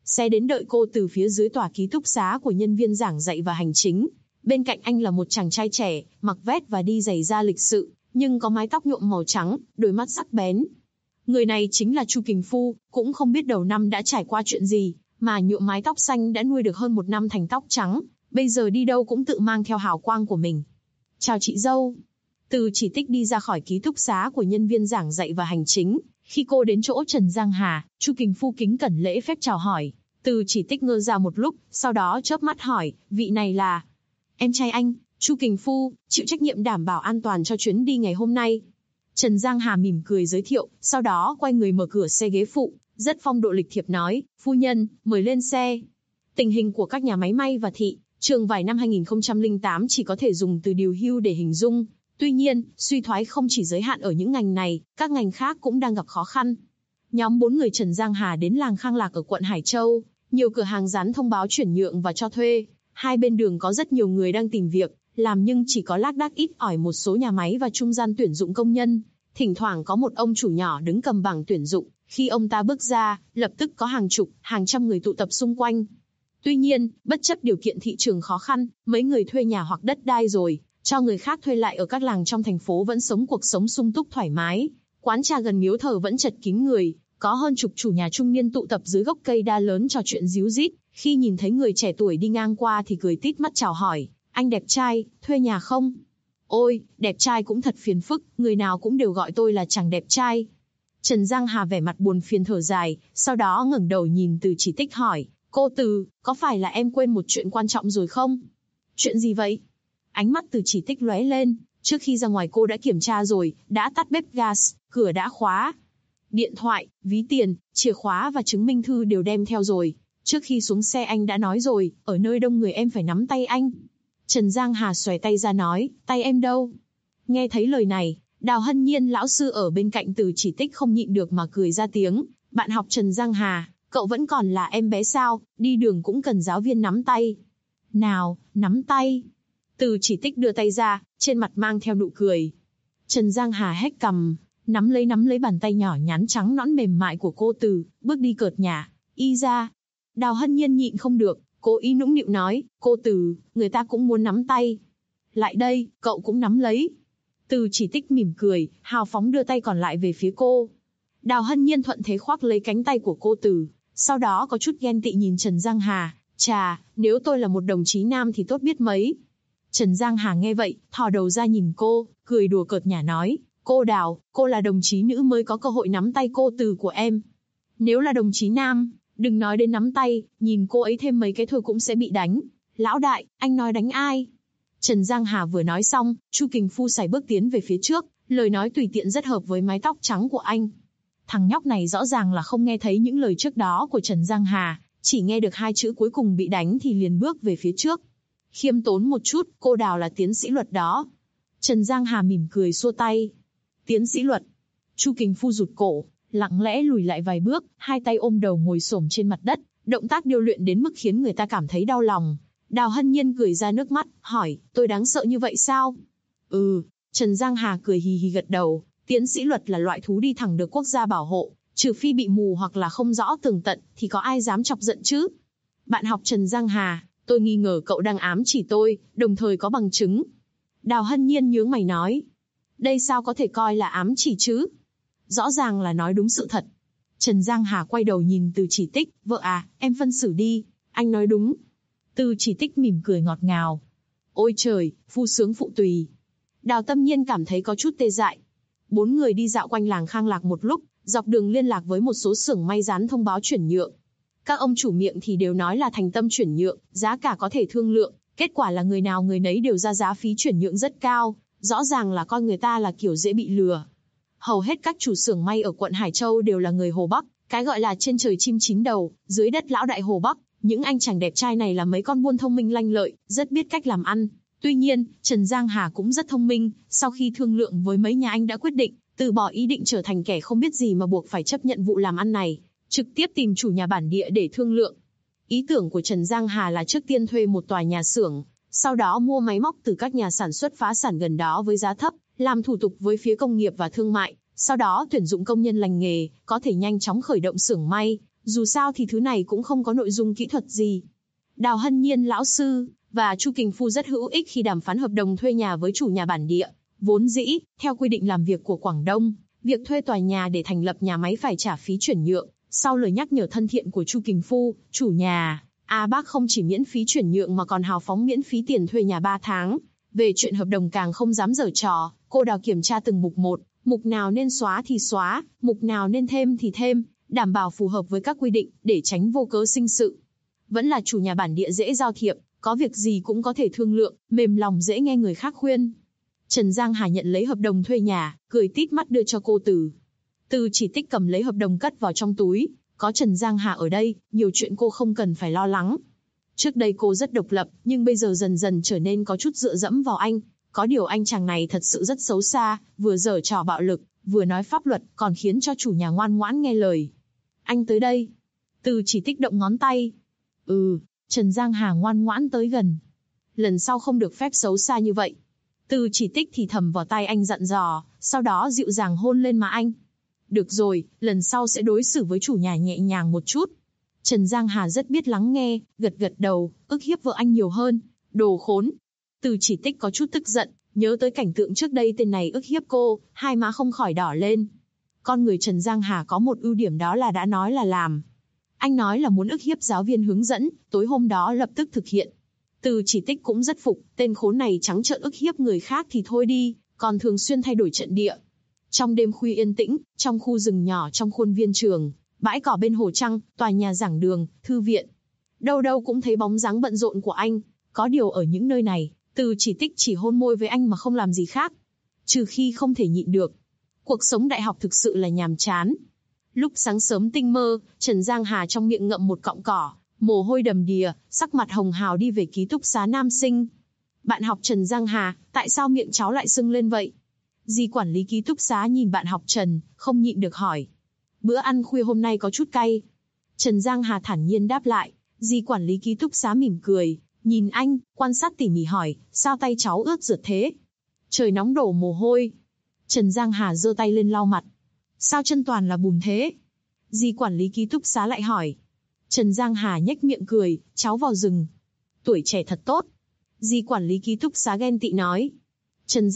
xe đến đợi cô từ phía dưới tòa ký túc xá của nhân viên giảng dạy và hành chính. Bên cạnh anh là một chàng trai trẻ, mặc vest và đi giày da lịch sự, nhưng có mái tóc nhuộm màu trắng, đôi mắt sắc bén. Người này chính là Chu Kình Phu, cũng không biết đầu năm đã trải qua chuyện gì, mà nhuộm mái tóc xanh đã nuôi được hơn 1 năm thành tóc trắng, bây giờ đi đâu cũng tự mang theo hào quang của mình. Chào chị dâu. Từ Chỉ Tích đi ra khỏi ký túc xá của nhân viên giảng dạy và hành chính. Khi cô đến chỗ Trần Giang Hà, Chu Kình Phu kính cẩn lễ phép chào hỏi. Từ Chỉ Tích ngơ ra một lúc, sau đó chớp mắt hỏi, vị này là... Em trai anh, Chu Kình Phu, chịu trách nhiệm đảm bảo an toàn cho chuyến đi ngày hôm nay. Trần Giang Hà mỉm cười giới thiệu, sau đó quay người mở cửa xe ghế phụ, rất phong độ lịch thiệp nói, phu nhân, mời lên xe. Tình hình của các nhà máy may và thị trường vải năm 2008 chỉ có thể dùng từ điều hưu để hình dung. Tuy nhiên, suy thoái không chỉ giới hạn ở những ngành này, các ngành khác cũng đang gặp khó khăn. Nhóm 4 người Trần Giang Hà đến làng Khang Lạc ở quận Hải Châu, nhiều cửa hàng dán thông báo chuyển nhượng và cho thuê. Hai bên đường có rất nhiều người đang tìm việc làm nhưng chỉ có lác đác ít ỏi một số nhà máy và trung gian tuyển dụng công nhân. Thỉnh thoảng có một ông chủ nhỏ đứng cầm bảng tuyển dụng, khi ông ta bước ra, lập tức có hàng chục, hàng trăm người tụ tập xung quanh. Tuy nhiên, bất chấp điều kiện thị trường khó khăn, mấy người thuê nhà hoặc đất đai rồi, cho người khác thuê lại ở các làng trong thành phố vẫn sống cuộc sống sung túc thoải mái. Quán trà gần miếu thờ vẫn chật kín người, có hơn chục chủ nhà trung niên tụ tập dưới gốc cây đa lớn trò chuyện ríu rít. Khi nhìn thấy người trẻ tuổi đi ngang qua thì cười tít mắt chào hỏi, anh đẹp trai, thuê nhà không? Ôi, đẹp trai cũng thật phiền phức, người nào cũng đều gọi tôi là chàng đẹp trai. Trần Giang Hà vẻ mặt buồn phiền thở dài, sau đó ngẩng đầu nhìn Từ Chỉ Tích hỏi, cô Từ, có phải là em quên một chuyện quan trọng rồi không? Chuyện gì vậy? Ánh mắt Từ Chỉ Tích lóe lên, trước khi ra ngoài cô đã kiểm tra rồi, đã tắt bếp gas, cửa đã khóa. Điện thoại, ví tiền, chìa khóa và chứng minh thư đều đem theo rồi. Trước khi xuống xe anh đã nói rồi, ở nơi đông người em phải nắm tay anh. Trần Giang Hà xòe tay ra nói, tay em đâu? Nghe thấy lời này, Đào Hân Nhiên lão sư ở bên cạnh Từ Chỉ Tích không nhịn được mà cười ra tiếng. Bạn học Trần Giang Hà, cậu vẫn còn là em bé sao, đi đường cũng cần giáo viên nắm tay. Nào, nắm tay. Từ Chỉ Tích đưa tay ra, trên mặt mang theo nụ cười. Trần Giang Hà hét cằm, nắm lấy bàn tay nhỏ nhắn trắng nõn mềm mại của cô Từ, bước đi cợt nhả. Y ra. Đào Hân Nhiên nhịn không được, cô ý nũng nịu nói, cô Từ, người ta cũng muốn nắm tay. Lại đây, cậu cũng nắm lấy. Từ Chỉ Tích mỉm cười, hào phóng đưa tay còn lại về phía cô. Đào Hân Nhiên thuận thế khoác lấy cánh tay của cô Từ, sau đó có chút ghen tị nhìn Trần Giang Hà, chà, nếu tôi là một đồng chí nam thì tốt biết mấy. Trần Giang Hà nghe vậy, thò đầu ra nhìn cô, cười đùa cợt nhả nói, cô Đào, cô là đồng chí nữ mới có cơ hội nắm tay cô Từ của em. Nếu là đồng chí nam, đừng nói đến nắm tay, nhìn cô ấy thêm mấy cái thôi cũng sẽ bị đánh. Lão đại, anh nói đánh ai? Trần Giang Hà vừa nói xong, Chu Kình Phu sải bước tiến về phía trước, lời nói tùy tiện rất hợp với mái tóc trắng của anh. Thằng nhóc này rõ ràng là không nghe thấy những lời trước đó của Trần Giang Hà, chỉ nghe được 2 chữ cuối cùng bị đánh thì liền bước về phía trước. Khiêm tốn một chút, cô Đào là tiến sĩ luật đó. Trần Giang Hà mỉm cười xua tay. Tiến sĩ luật. Chu Kình Phu rụt cổ, lặng lẽ lùi lại vài bước, 2 tay ôm đầu ngồi xổm trên mặt đất, động tác điêu luyện đến mức khiến người ta cảm thấy đau lòng. Đào Hân Nhiên cười ra nước mắt, hỏi, tôi đáng sợ như vậy sao? Trần Giang Hà cười hì hì gật đầu, tiến sĩ luật là loại thú đi thẳng được quốc gia bảo hộ, trừ phi bị mù hoặc là không rõ tường tận, thì có ai dám chọc giận chứ? Bạn học Trần Giang Hà, tôi nghi ngờ cậu đang ám chỉ tôi, đồng thời có bằng chứng. Đào Hân Nhiên nhướng mày nói, đây sao có thể coi là ám chỉ chứ? Rõ ràng là nói đúng sự thật. Trần Giang Hà quay đầu nhìn Từ Chỉ Tích, vợ à, em phân xử đi, anh nói đúng. Từ Chỉ Tích mỉm cười ngọt ngào. Ôi trời, phu sướng phụ tùy. Đào Tâm Nhiên cảm thấy có chút tê dại. 4 người đi dạo quanh làng Khang Lạc một lúc, dọc đường liên lạc với một số xưởng may dán thông báo chuyển nhượng. Các ông chủ miệng thì đều nói là thành tâm chuyển nhượng, giá cả có thể thương lượng, kết quả là người nào người nấy đều ra giá phí chuyển nhượng rất cao, rõ ràng là coi người ta là kiểu dễ bị lừa. Hầu hết các chủ xưởng may ở quận Hải Châu đều là người Hồ Bắc, cái gọi là trên trời chim 9 đầu, dưới đất lão đại Hồ Bắc. Những anh chàng đẹp trai này là mấy con buôn thông minh lanh lợi, rất biết cách làm ăn. Tuy nhiên, Trần Giang Hà cũng rất thông minh, sau khi thương lượng với mấy nhà anh đã quyết định, từ bỏ ý định trở thành kẻ không biết gì mà buộc phải chấp nhận vụ làm ăn này, trực tiếp tìm chủ nhà bản địa để thương lượng. Ý tưởng của Trần Giang Hà là trước tiên thuê một tòa nhà xưởng, sau đó mua máy móc từ các nhà sản xuất phá sản gần đó với giá thấp, làm thủ tục với phía công nghiệp và thương mại, sau đó tuyển dụng công nhân lành nghề, có thể nhanh chóng khởi động xưởng may, Dù sao thì thứ này cũng không có nội dung kỹ thuật gì. Đào Hân Nhiên lão sư và Chu Kình Phu rất hữu ích khi đàm phán hợp đồng thuê nhà với chủ nhà bản địa. Vốn dĩ, theo quy định làm việc của Quảng Đông, việc thuê tòa nhà để thành lập nhà máy phải trả phí chuyển nhượng. Sau lời nhắc nhở thân thiện của Chu Kình Phu, chủ nhà, bác không chỉ miễn phí chuyển nhượng mà còn hào phóng miễn phí tiền thuê nhà 3 tháng. Về chuyện hợp đồng càng không dám giở trò, cô Đào kiểm tra từng mục một, mục nào nên xóa thì xóa, mục nào nên thêm thì thêm, đảm bảo phù hợp với các quy định, để tránh vô cớ sinh sự. Vẫn là chủ nhà bản địa dễ giao thiệp, có việc gì cũng có thể thương lượng, mềm lòng dễ nghe người khác khuyên. Trần Giang Hà nhận lấy hợp đồng thuê nhà, cười tít mắt đưa cho cô Từ. Từ Chỉ Tích cầm lấy hợp đồng cất vào trong túi, có Trần Giang Hà ở đây, nhiều chuyện cô không cần phải lo lắng. Trước đây cô rất độc lập, nhưng bây giờ dần dần trở nên có chút dựa dẫm vào anh. Có điều anh chàng này thật sự rất xấu xa, vừa giở trò bạo lực, vừa nói pháp luật, còn khiến cho chủ nhà ngoan ngoãn nghe lời. Anh tới đây. Từ Chỉ Tích động ngón tay. Trần Giang Hà ngoan ngoãn tới gần. Lần sau không được phép xấu xa như vậy. Từ Chỉ Tích thì thầm vào tai anh dặn dò, sau đó dịu dàng hôn lên má anh. Được rồi, lần sau sẽ đối xử với chủ nhà nhẹ nhàng một chút. Trần Giang Hà rất biết lắng nghe, gật gật đầu, ức hiếp vợ anh nhiều hơn. Đồ khốn. Từ Chỉ Tích có chút tức giận, nhớ tới cảnh tượng trước đây tên này ức hiếp cô, hai má không khỏi đỏ lên. Con người Trần Giang Hà có một ưu điểm, đó là đã nói là làm. Anh nói là muốn ức hiếp giáo viên hướng dẫn, tối hôm đó lập tức thực hiện. Từ Chỉ Tích cũng rất phục, tên khốn này trắng trợn ức hiếp người khác thì thôi đi, còn thường xuyên thay đổi trận địa. Trong đêm khuya yên tĩnh, trong khu rừng nhỏ trong khuôn viên trường, bãi cỏ bên hồ trăng, tòa nhà giảng đường, thư viện. Đâu đâu cũng thấy bóng dáng bận rộn của anh. Có điều ở những nơi này, Từ Chỉ Tích chỉ hôn môi với anh mà không làm gì khác. Trừ khi không thể nhịn được. Cuộc sống đại học thực sự là nhàm chán. Lúc sáng sớm tinh mơ, Trần Giang Hà trong miệng ngậm một cọng cỏ, mồ hôi đầm đìa, sắc mặt hồng hào đi về ký túc xá nam sinh. Bạn học Trần Giang Hà, tại sao miệng cháu lại sưng lên vậy? Dì quản lý ký túc xá nhìn bạn học Trần, không nhịn được hỏi. Bữa ăn khuya hôm nay có chút cay. Trần Giang Hà thản nhiên đáp lại. Dì quản lý ký túc xá mỉm cười, nhìn anh, quan sát tỉ mỉ hỏi, sao tay cháu ướt rượt thế? Trời nóng đổ mồ hôi. Trần Giang Hà giơ tay lên lau mặt. Sao chân toàn là bùn thế? Dì quản lý ký túc xá lại hỏi. Trần Giang Hà nhếch miệng cười, cháu vào rừng. Tuổi trẻ thật tốt. Dì quản lý ký túc xá ghen tị nói. Trần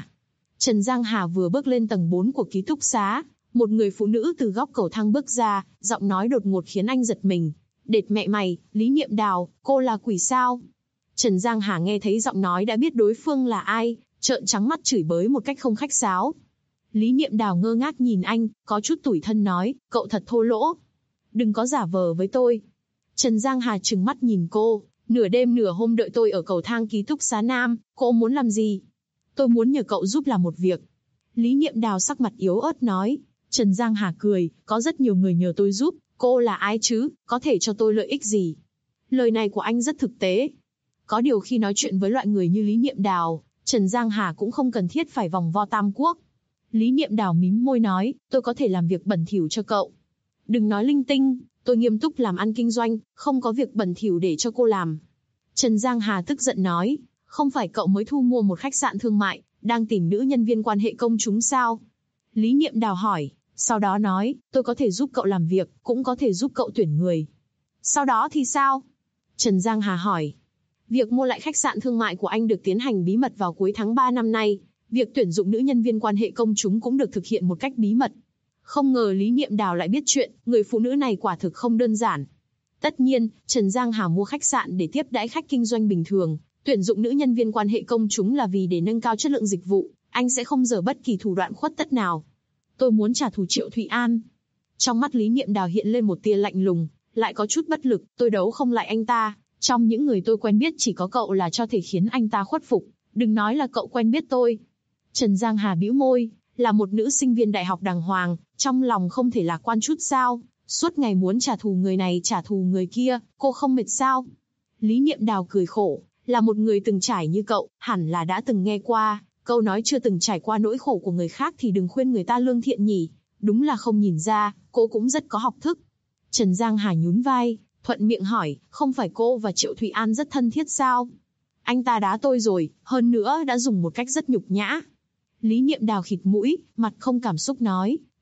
Giang Hà vừa bước lên tầng 4 của ký túc xá, một người phụ nữ từ góc cầu thang bước ra, giọng nói đột ngột khiến anh giật mình. Đệt mẹ mày, Lý Niệm Đào, cô là quỷ sao? Trần Giang Hà nghe thấy giọng nói đã biết đối phương là ai, trợn trắng mắt chửi bới một cách không khách sáo. Lý Niệm Đào ngơ ngác nhìn anh, có chút tủi thân nói, cậu thật thô lỗ. Đừng có giả vờ với tôi. Trần Giang Hà trừng mắt nhìn cô, nửa đêm nửa hôm đợi tôi ở cầu thang ký túc xá nam, cô muốn làm gì? Tôi muốn nhờ cậu giúp làm một việc. Lý Niệm Đào sắc mặt yếu ớt nói. Trần Giang Hà cười, có rất nhiều người nhờ tôi giúp, cô là ai chứ, có thể cho tôi lợi ích gì? Lời này của anh rất thực tế. Có điều khi nói chuyện với loại người như Lý Niệm Đào, Trần Giang Hà cũng không cần thiết phải vòng vo tam quốc. Lý Niệm Đào mím môi nói, tôi có thể làm việc bẩn thỉu cho cậu. Đừng nói linh tinh, tôi nghiêm túc làm ăn kinh doanh, không có việc bẩn thỉu để cho cô làm. Trần Giang Hà tức giận nói, không phải cậu mới thu mua một khách sạn thương mại, đang tìm nữ nhân viên quan hệ công chúng sao? Lý Niệm Đào hỏi, sau đó nói, tôi có thể giúp cậu làm việc, cũng có thể giúp cậu tuyển người. Sau đó thì sao? Trần Giang Hà hỏi. Việc mua lại khách sạn thương mại của anh được tiến hành bí mật vào cuối tháng 3 năm nay. Việc tuyển dụng nữ nhân viên quan hệ công chúng cũng được thực hiện một cách bí mật. Không ngờ Lý Niệm Đào lại biết chuyện, người phụ nữ này quả thực không đơn giản. Tất nhiên, Trần Giang Hà mua khách sạn để tiếp đãi khách kinh doanh bình thường, tuyển dụng nữ nhân viên quan hệ công chúng là vì để nâng cao chất lượng dịch vụ, anh sẽ không dở bất kỳ thủ đoạn khuất tất nào. Tôi muốn trả thù Triệu Thụy An. Trong mắt Lý Niệm Đào hiện lên một tia lạnh lùng, lại có chút bất lực, tôi đấu không lại anh ta. Trong những người tôi quen biết chỉ có cậu là cho thể khiến anh ta khuất phục, đừng nói là cậu quen biết tôi. Trần Giang Hà bĩu môi, là một nữ sinh viên đại học đàng hoàng, trong lòng không thể lạc quan chút sao, suốt ngày muốn trả thù người này trả thù người kia, cô không mệt sao? Lý Niệm Đào cười khổ, là một người từng trải như cậu, hẳn là đã từng nghe qua, câu nói chưa từng trải qua nỗi khổ của người khác thì đừng khuyên người ta lương thiện nhỉ, đúng là không nhìn ra, cô cũng rất có học thức. Trần Giang Hà nhún vai, thuận miệng hỏi, không phải cô và Triệu Thụy An rất thân thiết sao? Anh ta đá tôi rồi, hơn nữa đã dùng một cách rất nhục nhã. Lý Niệm Đào khịt mũi, mặt không cảm xúc nói,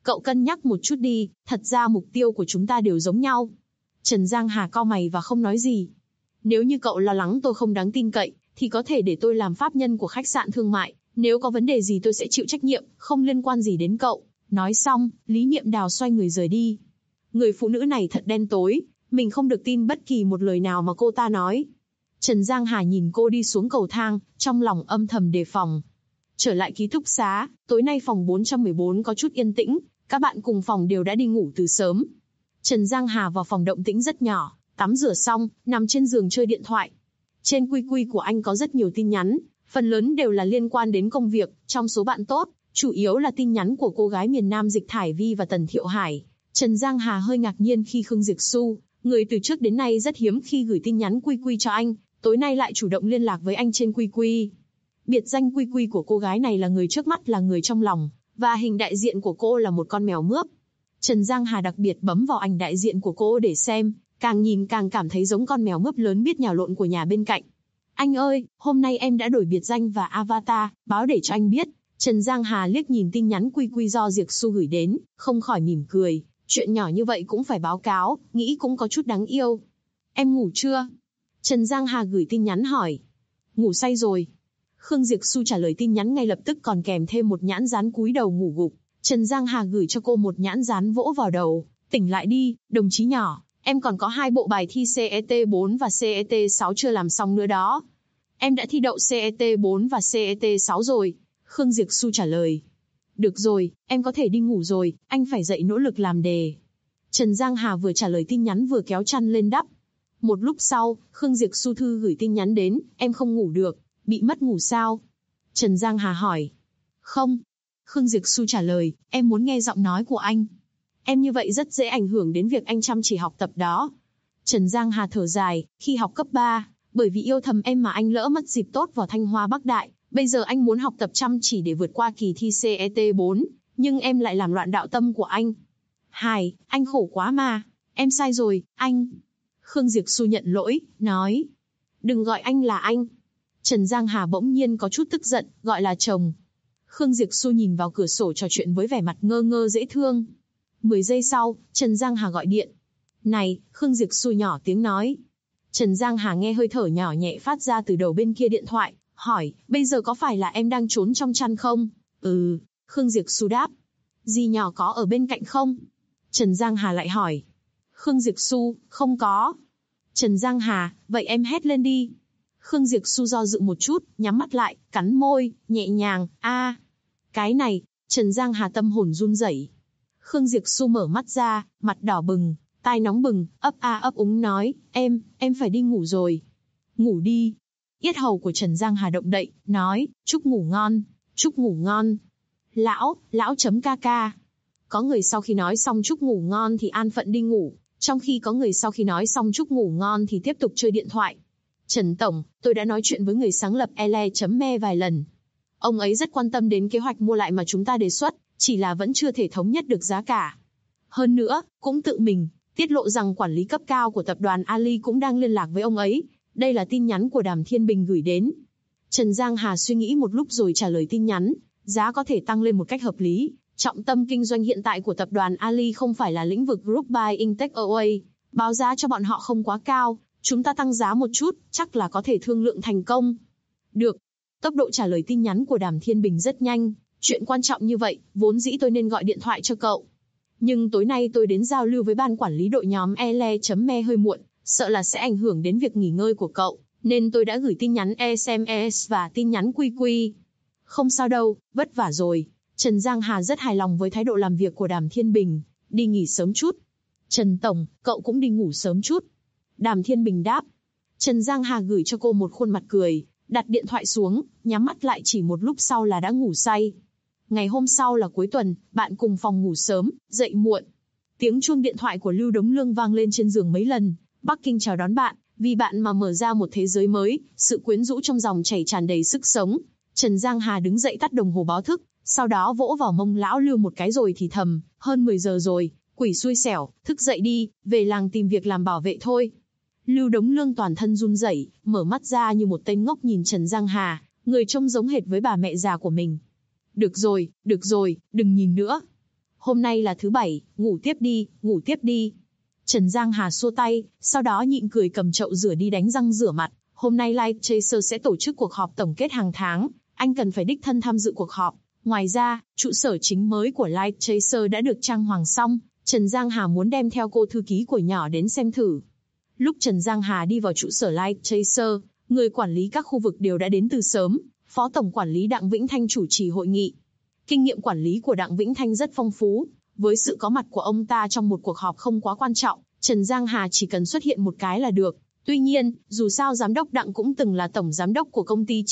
Cậu cân nhắc một chút đi, thật ra mục tiêu của chúng ta đều giống nhau. Trần Giang Hà cau mày và không nói gì. Nếu như cậu lo lắng tôi không đáng tin cậy, thì có thể để tôi làm pháp nhân của khách sạn thương mại. Nếu có vấn đề gì tôi sẽ chịu trách nhiệm, không liên quan gì đến cậu. Nói xong, Lý Niệm Đào xoay người rời đi. Người phụ nữ này thật đen tối, mình không được tin bất kỳ một lời nào mà cô ta nói. Trần Giang Hà nhìn cô đi xuống cầu thang, trong lòng âm thầm đề phòng. Trở lại ký túc xá, tối nay phòng 414 có chút yên tĩnh, các bạn cùng phòng đều đã đi ngủ từ sớm. Trần Giang Hà vào phòng động tĩnh rất nhỏ, tắm rửa xong, nằm trên giường chơi điện thoại. Trên QQ của anh có rất nhiều tin nhắn, phần lớn đều là liên quan đến công việc, trong số bạn tốt, chủ yếu là tin nhắn của cô gái miền Nam Dịch Thải Vi và Tần Thiệu Hải. Trần Giang Hà hơi ngạc nhiên khi Khương Diệp Xu, người từ trước đến nay rất hiếm khi gửi tin nhắn QQ cho anh, tối nay lại chủ động liên lạc với anh trên QQ. Biệt danh QQ của cô gái này là người trước mắt là người trong lòng, và hình đại diện của cô là một con mèo mướp. Trần Giang Hà đặc biệt bấm vào ảnh đại diện của cô để xem, càng nhìn càng cảm thấy giống con mèo mướp lớn biết nhào lộn của nhà bên cạnh. Anh ơi, hôm nay em đã đổi biệt danh và avatar, báo để cho anh biết. Trần Giang Hà liếc nhìn tin nhắn QQ do Diệp Xu gửi đến, không khỏi mỉm cười. Chuyện nhỏ như vậy cũng phải báo cáo, nghĩ cũng có chút đáng yêu. Em ngủ chưa? Trần Giang Hà gửi tin nhắn hỏi. Ngủ say rồi. Khương Diệp Xu trả lời tin nhắn ngay lập tức còn kèm thêm một nhãn dán cúi đầu ngủ gục. Trần Giang Hà gửi cho cô một nhãn dán vỗ vào đầu. Tỉnh lại đi, đồng chí nhỏ, em còn có 2 bộ bài thi CET4 và CET6 chưa làm xong nữa đó. Em đã thi đậu CET4 và CET6 rồi. Khương Diệp Xu trả lời. Được rồi, em có thể đi ngủ rồi, anh phải dậy nỗ lực làm đề. Trần Giang Hà vừa trả lời tin nhắn vừa kéo chăn lên đắp. Một lúc sau, Khương Diệp Xu thư gửi tin nhắn đến, em không ngủ được, bị mất ngủ sao? Trần Giang Hà hỏi. Không. Khương Diệp Xu trả lời, em muốn nghe giọng nói của anh. Em như vậy rất dễ ảnh hưởng đến việc anh chăm chỉ học tập đó. Trần Giang Hà thở dài, khi học cấp 3, bởi vì yêu thầm em mà anh lỡ mất dịp tốt vào Thanh Hoa Bắc Đại. Bây giờ anh muốn học tập chăm chỉ để vượt qua kỳ thi CET4, nhưng em lại làm loạn đạo tâm của anh. Hải, anh khổ quá mà. Em sai rồi, anh. Khương Diệp Xu nhận lỗi, nói. Đừng gọi anh là anh. Trần Giang Hà bỗng nhiên có chút tức giận, gọi là chồng. Khương Diệp Xu nhìn vào cửa sổ trò chuyện với vẻ mặt ngơ ngơ dễ thương. 10 giây sau, Trần Giang Hà gọi điện. Này, Khương Diệp Xu nhỏ tiếng nói. Trần Giang Hà nghe hơi thở nhỏ nhẹ phát ra từ đầu bên kia điện thoại, hỏi, bây giờ có phải là em đang trốn trong chăn không? Ừ, Khương Diệp Xu đáp. Dì nhỏ có ở bên cạnh không? Trần Giang Hà lại hỏi. Khương Diệp Xu, không có. Trần Giang Hà, vậy em hét lên đi. Khương Diệp Xu do dự một chút, nhắm mắt lại, cắn môi, nhẹ nhàng, Cái này, Trần Giang Hà tâm hồn run rẩy. Khương Diệp Xu mở mắt ra, mặt đỏ bừng, tai nóng bừng, ấp úng nói, em phải đi ngủ rồi. Ngủ đi. Yết hầu của Trần Giang Hà động đậy, nói, chúc ngủ ngon, chúc ngủ ngon. Lão.kk. Có người sau khi nói xong chúc ngủ ngon thì an phận đi ngủ, trong khi có người sau khi nói xong chúc ngủ ngon thì tiếp tục chơi điện thoại. Trần Tổng, tôi đã nói chuyện với người sáng lập ele.me vài lần. Ông ấy rất quan tâm đến kế hoạch mua lại mà chúng ta đề xuất, chỉ là vẫn chưa thể thống nhất được giá cả. Hơn nữa, cũng tự mình tiết lộ rằng quản lý cấp cao của tập đoàn Ali cũng đang liên lạc với ông ấy. Đây là tin nhắn của Đàm Thiên Bình gửi đến. Trần Giang Hà suy nghĩ một lúc rồi trả lời tin nhắn, giá có thể tăng lên một cách hợp lý. Trọng tâm kinh doanh hiện tại của tập đoàn Ali không phải là lĩnh vực Group Buying Takeaway. Báo giá cho bọn họ không quá cao, chúng ta tăng giá một chút, chắc là có thể thương lượng thành công. Được. Tốc độ trả lời tin nhắn của Đàm Thiên Bình rất nhanh. Chuyện quan trọng như vậy, vốn dĩ tôi nên gọi điện thoại cho cậu. Nhưng tối nay tôi đến giao lưu với ban quản lý đội nhóm ele.me hơi muộn, sợ là sẽ ảnh hưởng đến việc nghỉ ngơi của cậu, nên tôi đã gửi tin nhắn SMS và tin nhắn QQ. Không sao đâu, vất vả rồi. Trần Giang Hà rất hài lòng với thái độ làm việc của Đàm Thiên Bình, đi nghỉ sớm chút. Trần Tổng, cậu cũng đi ngủ sớm chút. Đàm Thiên Bình đáp. Trần Giang Hà gửi cho cô một khuôn mặt cười, đặt điện thoại xuống, nhắm mắt lại chỉ một lúc sau là đã ngủ say. Ngày hôm sau là cuối tuần, bạn cùng phòng ngủ sớm, dậy muộn. Tiếng chuông điện thoại của Lưu Đống Lương vang lên trên giường mấy lần. Bắc Kinh chào đón bạn, vì bạn mà mở ra một thế giới mới, sự quyến rũ trong dòng chảy tràn đầy sức sống. Trần Giang Hà đứng dậy tắt đồng hồ báo thức, sau đó vỗ vào mông lão Lưu một cái rồi thì thầm, hơn 10 giờ rồi, quỷ xui xẻo, thức dậy đi, về làng tìm việc làm bảo vệ thôi. Lưu Đống Lương toàn thân run rẩy, mở mắt ra như một tên ngốc nhìn Trần Giang Hà, người trông giống hệt với bà mẹ già của mình. Được rồi, đừng nhìn nữa. Hôm nay là thứ bảy, ngủ tiếp đi, ngủ tiếp đi. Trần Giang Hà xua tay, sau đó nhịn cười cầm chậu rửa đi đánh răng rửa mặt. Hôm nay Light Chaser sẽ tổ chức cuộc họp tổng kết hàng tháng, anh cần phải đích thân tham dự cuộc họp. Ngoài ra, trụ sở chính mới của Light Chaser đã được trang hoàng xong, Trần Giang Hà muốn đem theo cô thư ký của nhỏ đến xem thử. Lúc Trần Giang Hà đi vào trụ sở Light Chaser, người quản lý các khu vực đều đã đến từ sớm. Phó tổng quản lý Đặng Vĩnh Thanh chủ trì hội nghị. Kinh nghiệm quản lý của Đặng Vĩnh Thanh rất phong phú. Với sự có mặt của ông ta trong một cuộc họp không quá quan trọng, Trần Giang Hà chỉ cần xuất hiện một cái là được. Tuy nhiên, dù sao giám đốc Đặng cũng từng là tổng giám đốc của công ty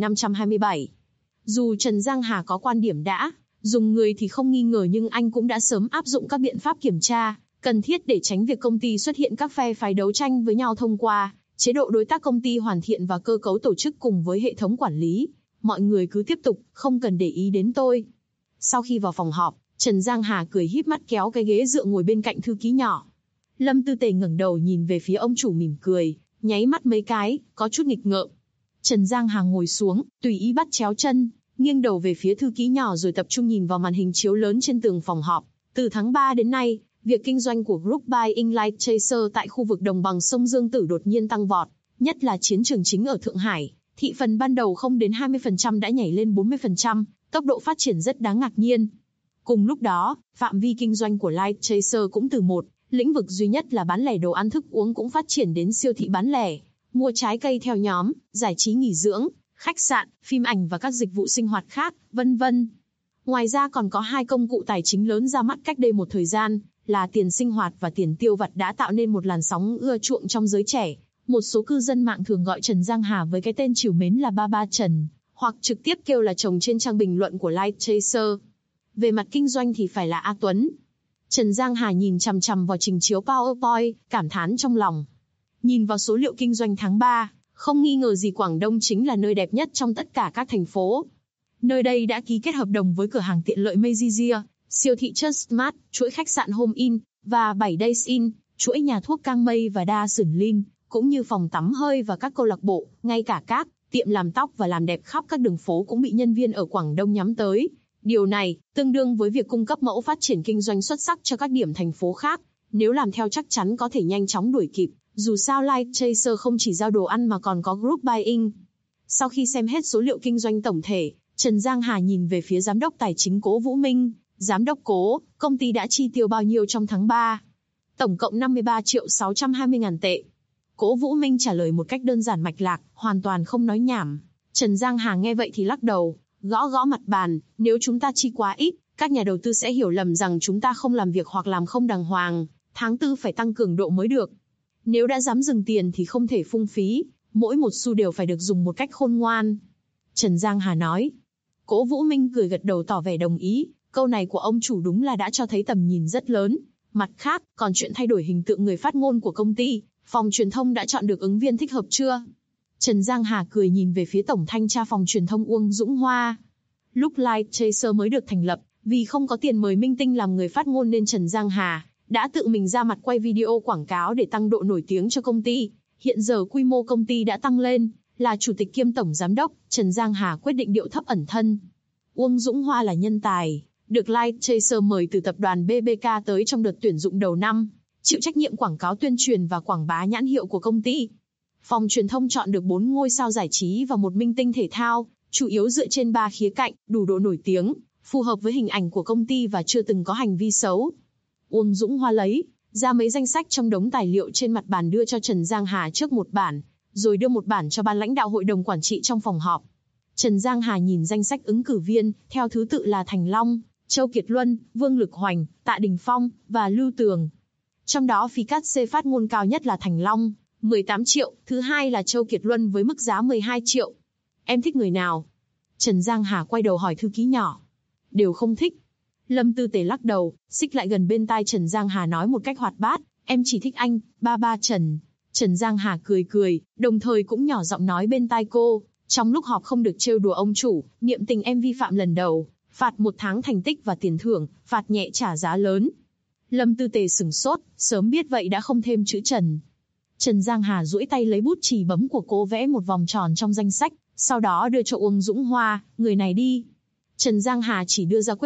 9527. Dù Trần Giang Hà có quan điểm đã dùng người thì không nghi ngờ, nhưng anh cũng đã sớm áp dụng các biện pháp kiểm tra cần thiết để tránh việc công ty xuất hiện các phe phái đấu tranh với nhau thông qua chế độ đối tác công ty hoàn thiện và cơ cấu tổ chức cùng với hệ thống quản lý. Mọi người cứ tiếp tục, không cần để ý đến tôi. Sau khi vào phòng họp, Trần Giang Hà cười híp mắt kéo cái ghế dựa ngồi bên cạnh thư ký nhỏ. Lâm Tư Tề ngẩng đầu nhìn về phía ông chủ mỉm cười, nháy mắt mấy cái, có chút nghịch ngợm. Trần Giang Hà ngồi xuống, tùy ý bắt chéo chân, nghiêng đầu về phía thư ký nhỏ rồi tập trung nhìn vào màn hình chiếu lớn trên tường phòng họp. Từ tháng 3 đến nay, việc kinh doanh của Group Buying Light Chaser tại khu vực đồng bằng sông Dương Tử đột nhiên tăng vọt, nhất là chiến trường chính ở Thượng Hải. Thị phần ban đầu không đến 20% đã nhảy lên 40%, tốc độ phát triển rất đáng ngạc nhiên. Cùng lúc đó, phạm vi kinh doanh của Light Chaser cũng từ một lĩnh vực duy nhất là bán lẻ đồ ăn thức uống cũng phát triển đến siêu thị bán lẻ, mua trái cây theo nhóm, giải trí nghỉ dưỡng, khách sạn, phim ảnh và các dịch vụ sinh hoạt khác, vân vân. Ngoài ra còn có hai công cụ tài chính lớn ra mắt cách đây một thời gian, là tiền sinh hoạt và tiền tiêu vặt đã tạo nên một làn sóng ưa chuộng trong giới trẻ. Một số cư dân mạng thường gọi Trần Giang Hà với cái tên trìu mến là Ba Trần, hoặc trực tiếp kêu là chồng trên trang bình luận của Light Chaser. Về mặt kinh doanh thì phải là A Tuấn. Trần Giang Hà nhìn chằm chằm vào trình chiếu PowerPoint, cảm thán trong lòng. Nhìn vào số liệu kinh doanh tháng 3, không nghi ngờ gì Quảng Đông chính là nơi đẹp nhất trong tất cả các thành phố. Nơi đây đã ký kết hợp đồng với cửa hàng tiện lợi Meizhia, siêu thị Trustmart, chuỗi khách sạn Home Inn và 7 Days Inn, chuỗi nhà thuốc Cang Mây và Đa Sửn Linh, cũng như phòng tắm hơi và các câu lạc bộ, ngay cả các tiệm làm tóc và làm đẹp khắp các đường phố cũng bị nhân viên ở Quảng Đông nhắm tới. Điều này tương đương với việc cung cấp mẫu phát triển kinh doanh xuất sắc cho các điểm thành phố khác. Nếu làm theo chắc chắn có thể nhanh chóng đuổi kịp. Dù sao Light Chaser không chỉ giao đồ ăn mà còn có Group Buying. Sau khi xem hết số liệu kinh doanh tổng thể, Trần Giang Hà nhìn về phía giám đốc tài chính Cố Vũ Minh. Giám đốc Cố, công ty đã chi tiêu bao nhiêu trong tháng 3? Tổng cộng 53.620.000 tệ. Cố Vũ Minh trả lời một cách đơn giản mạch lạc, hoàn toàn không nói nhảm. Trần Giang Hà nghe vậy thì lắc đầu, gõ gõ mặt bàn, nếu chúng ta chi quá ít, các nhà đầu tư sẽ hiểu lầm rằng chúng ta không làm việc hoặc làm không đàng hoàng, tháng 4 phải tăng cường độ mới được. Nếu đã dám dừng tiền thì không thể phung phí, mỗi một xu đều phải được dùng một cách khôn ngoan. Trần Giang Hà nói. Cố Vũ Minh cười gật đầu tỏ vẻ đồng ý, câu này của ông chủ đúng là đã cho thấy tầm nhìn rất lớn. Mặt khác, còn chuyện thay đổi hình tượng người phát ngôn của công ty, phòng truyền thông đã chọn được ứng viên thích hợp chưa? Trần Giang Hà cười nhìn về phía tổng thanh tra phòng truyền thông Uông Dũng Hoa. Lúc Light Chaser mới được thành lập, vì không có tiền mời minh tinh làm người phát ngôn nên Trần Giang Hà đã tự mình ra mặt quay video quảng cáo để tăng độ nổi tiếng cho công ty. Hiện giờ quy mô công ty đã tăng lên, là chủ tịch kiêm tổng giám đốc, Trần Giang Hà quyết định điệu thấp ẩn thân. Uông Dũng Hoa là nhân tài, được Light Chaser mời từ tập đoàn BBK tới trong đợt tuyển dụng đầu năm, chịu trách nhiệm quảng cáo tuyên truyền và quảng bá nhãn hiệu của công ty. Phòng truyền thông chọn được 4 ngôi sao giải trí và một minh tinh thể thao, chủ yếu dựa trên 3 khía cạnh, đủ độ nổi tiếng, phù hợp với hình ảnh của công ty và chưa từng có hành vi xấu. Uông Dũng Hoa lấy ra mấy danh sách trong đống tài liệu trên mặt bàn đưa cho Trần Giang Hà trước một bản, rồi đưa một bản cho ban lãnh đạo hội đồng quản trị trong phòng họp. Trần Giang Hà nhìn danh sách ứng cử viên, theo thứ tự là Thành Long, Châu Kiệt Luân, Vương Lực Hoành, Tạ Đình Phong và Lưu Tường. Trong đó phí cát xê phát ngôn cao nhất là Thành Long, 18 triệu, thứ hai là Châu Kiệt Luân với mức giá 12 triệu. Em thích người nào? Trần Giang Hà quay đầu hỏi thư ký nhỏ. Đều không thích. Lâm Tư Tề lắc đầu, xích lại gần bên tai Trần Giang Hà nói một cách hoạt bát, em chỉ thích anh, ba Trần. Trần Giang Hà cười cười, đồng thời cũng nhỏ giọng nói bên tai cô, trong lúc họp không được trêu đùa ông chủ, niệm tình em vi phạm lần đầu, phạt 1 tháng thành tích và tiền thưởng, phạt nhẹ trả giá lớn. Lâm Tư Tề sửng sốt, sớm biết vậy đã không thêm chữ Trần. Trần Giang Hà duỗi tay lấy bút chì bấm của cô vẽ một vòng tròn trong danh sách, sau đó đưa cho Uông Dũng Hoa, người này đi. Trần Giang Hà chỉ đưa ra quyết định,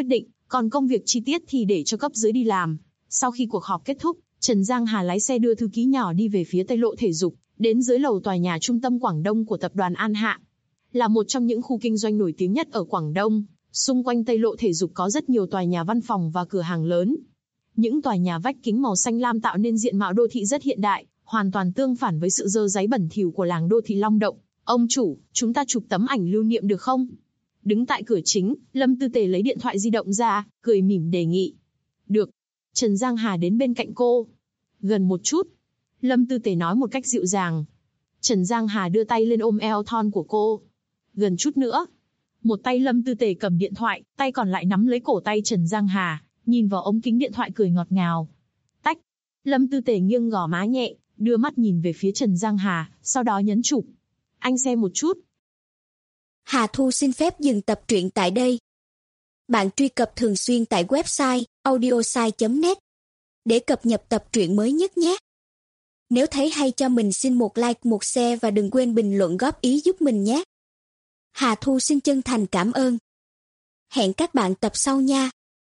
Còn công việc chi tiết thì để cho cấp dưới đi làm. Sau khi cuộc họp kết thúc, Trần Giang Hà lái xe đưa thư ký nhỏ đi về phía Tây Lộ Thể Dục, đến dưới lầu tòa nhà trung tâm Quảng Đông của tập đoàn An Hạ. Là một trong những khu kinh doanh nổi tiếng nhất ở Quảng Đông, xung quanh Tây Lộ Thể Dục có rất nhiều tòa nhà văn phòng và cửa hàng lớn. Những tòa nhà vách kính màu xanh lam tạo nên diện mạo đô thị rất hiện đại, hoàn toàn tương phản với sự dơ dáy bẩn thỉu của làng đô thị Long Động. Ông chủ, chúng ta chụp tấm ảnh lưu niệm được không? Đứng tại cửa chính, Lâm Tư Tề lấy điện thoại di động ra, cười mỉm đề nghị. Được. Trần Giang Hà đến bên cạnh cô. Gần một chút. Lâm Tư Tề nói một cách dịu dàng. Trần Giang Hà đưa tay lên ôm eo thon của cô. Gần chút nữa. Một tay Lâm Tư Tề cầm điện thoại, tay còn lại nắm lấy cổ tay Trần Giang Hà, nhìn vào ống kính điện thoại cười ngọt ngào. Tách. Lâm Tư Tề nghiêng gò má nhẹ, đưa mắt nhìn về phía Trần Giang Hà, sau đó nhấn chụp. Anh xem một chút. Hà Thu xin phép dừng tập truyện tại đây. Bạn truy cập thường xuyên tại website audiosai.net để cập nhật tập truyện mới nhất nhé. Nếu thấy hay cho mình xin một like, một share và đừng quên bình luận góp ý giúp mình nhé. Hà Thu xin chân thành cảm ơn. Hẹn các bạn tập sau nha.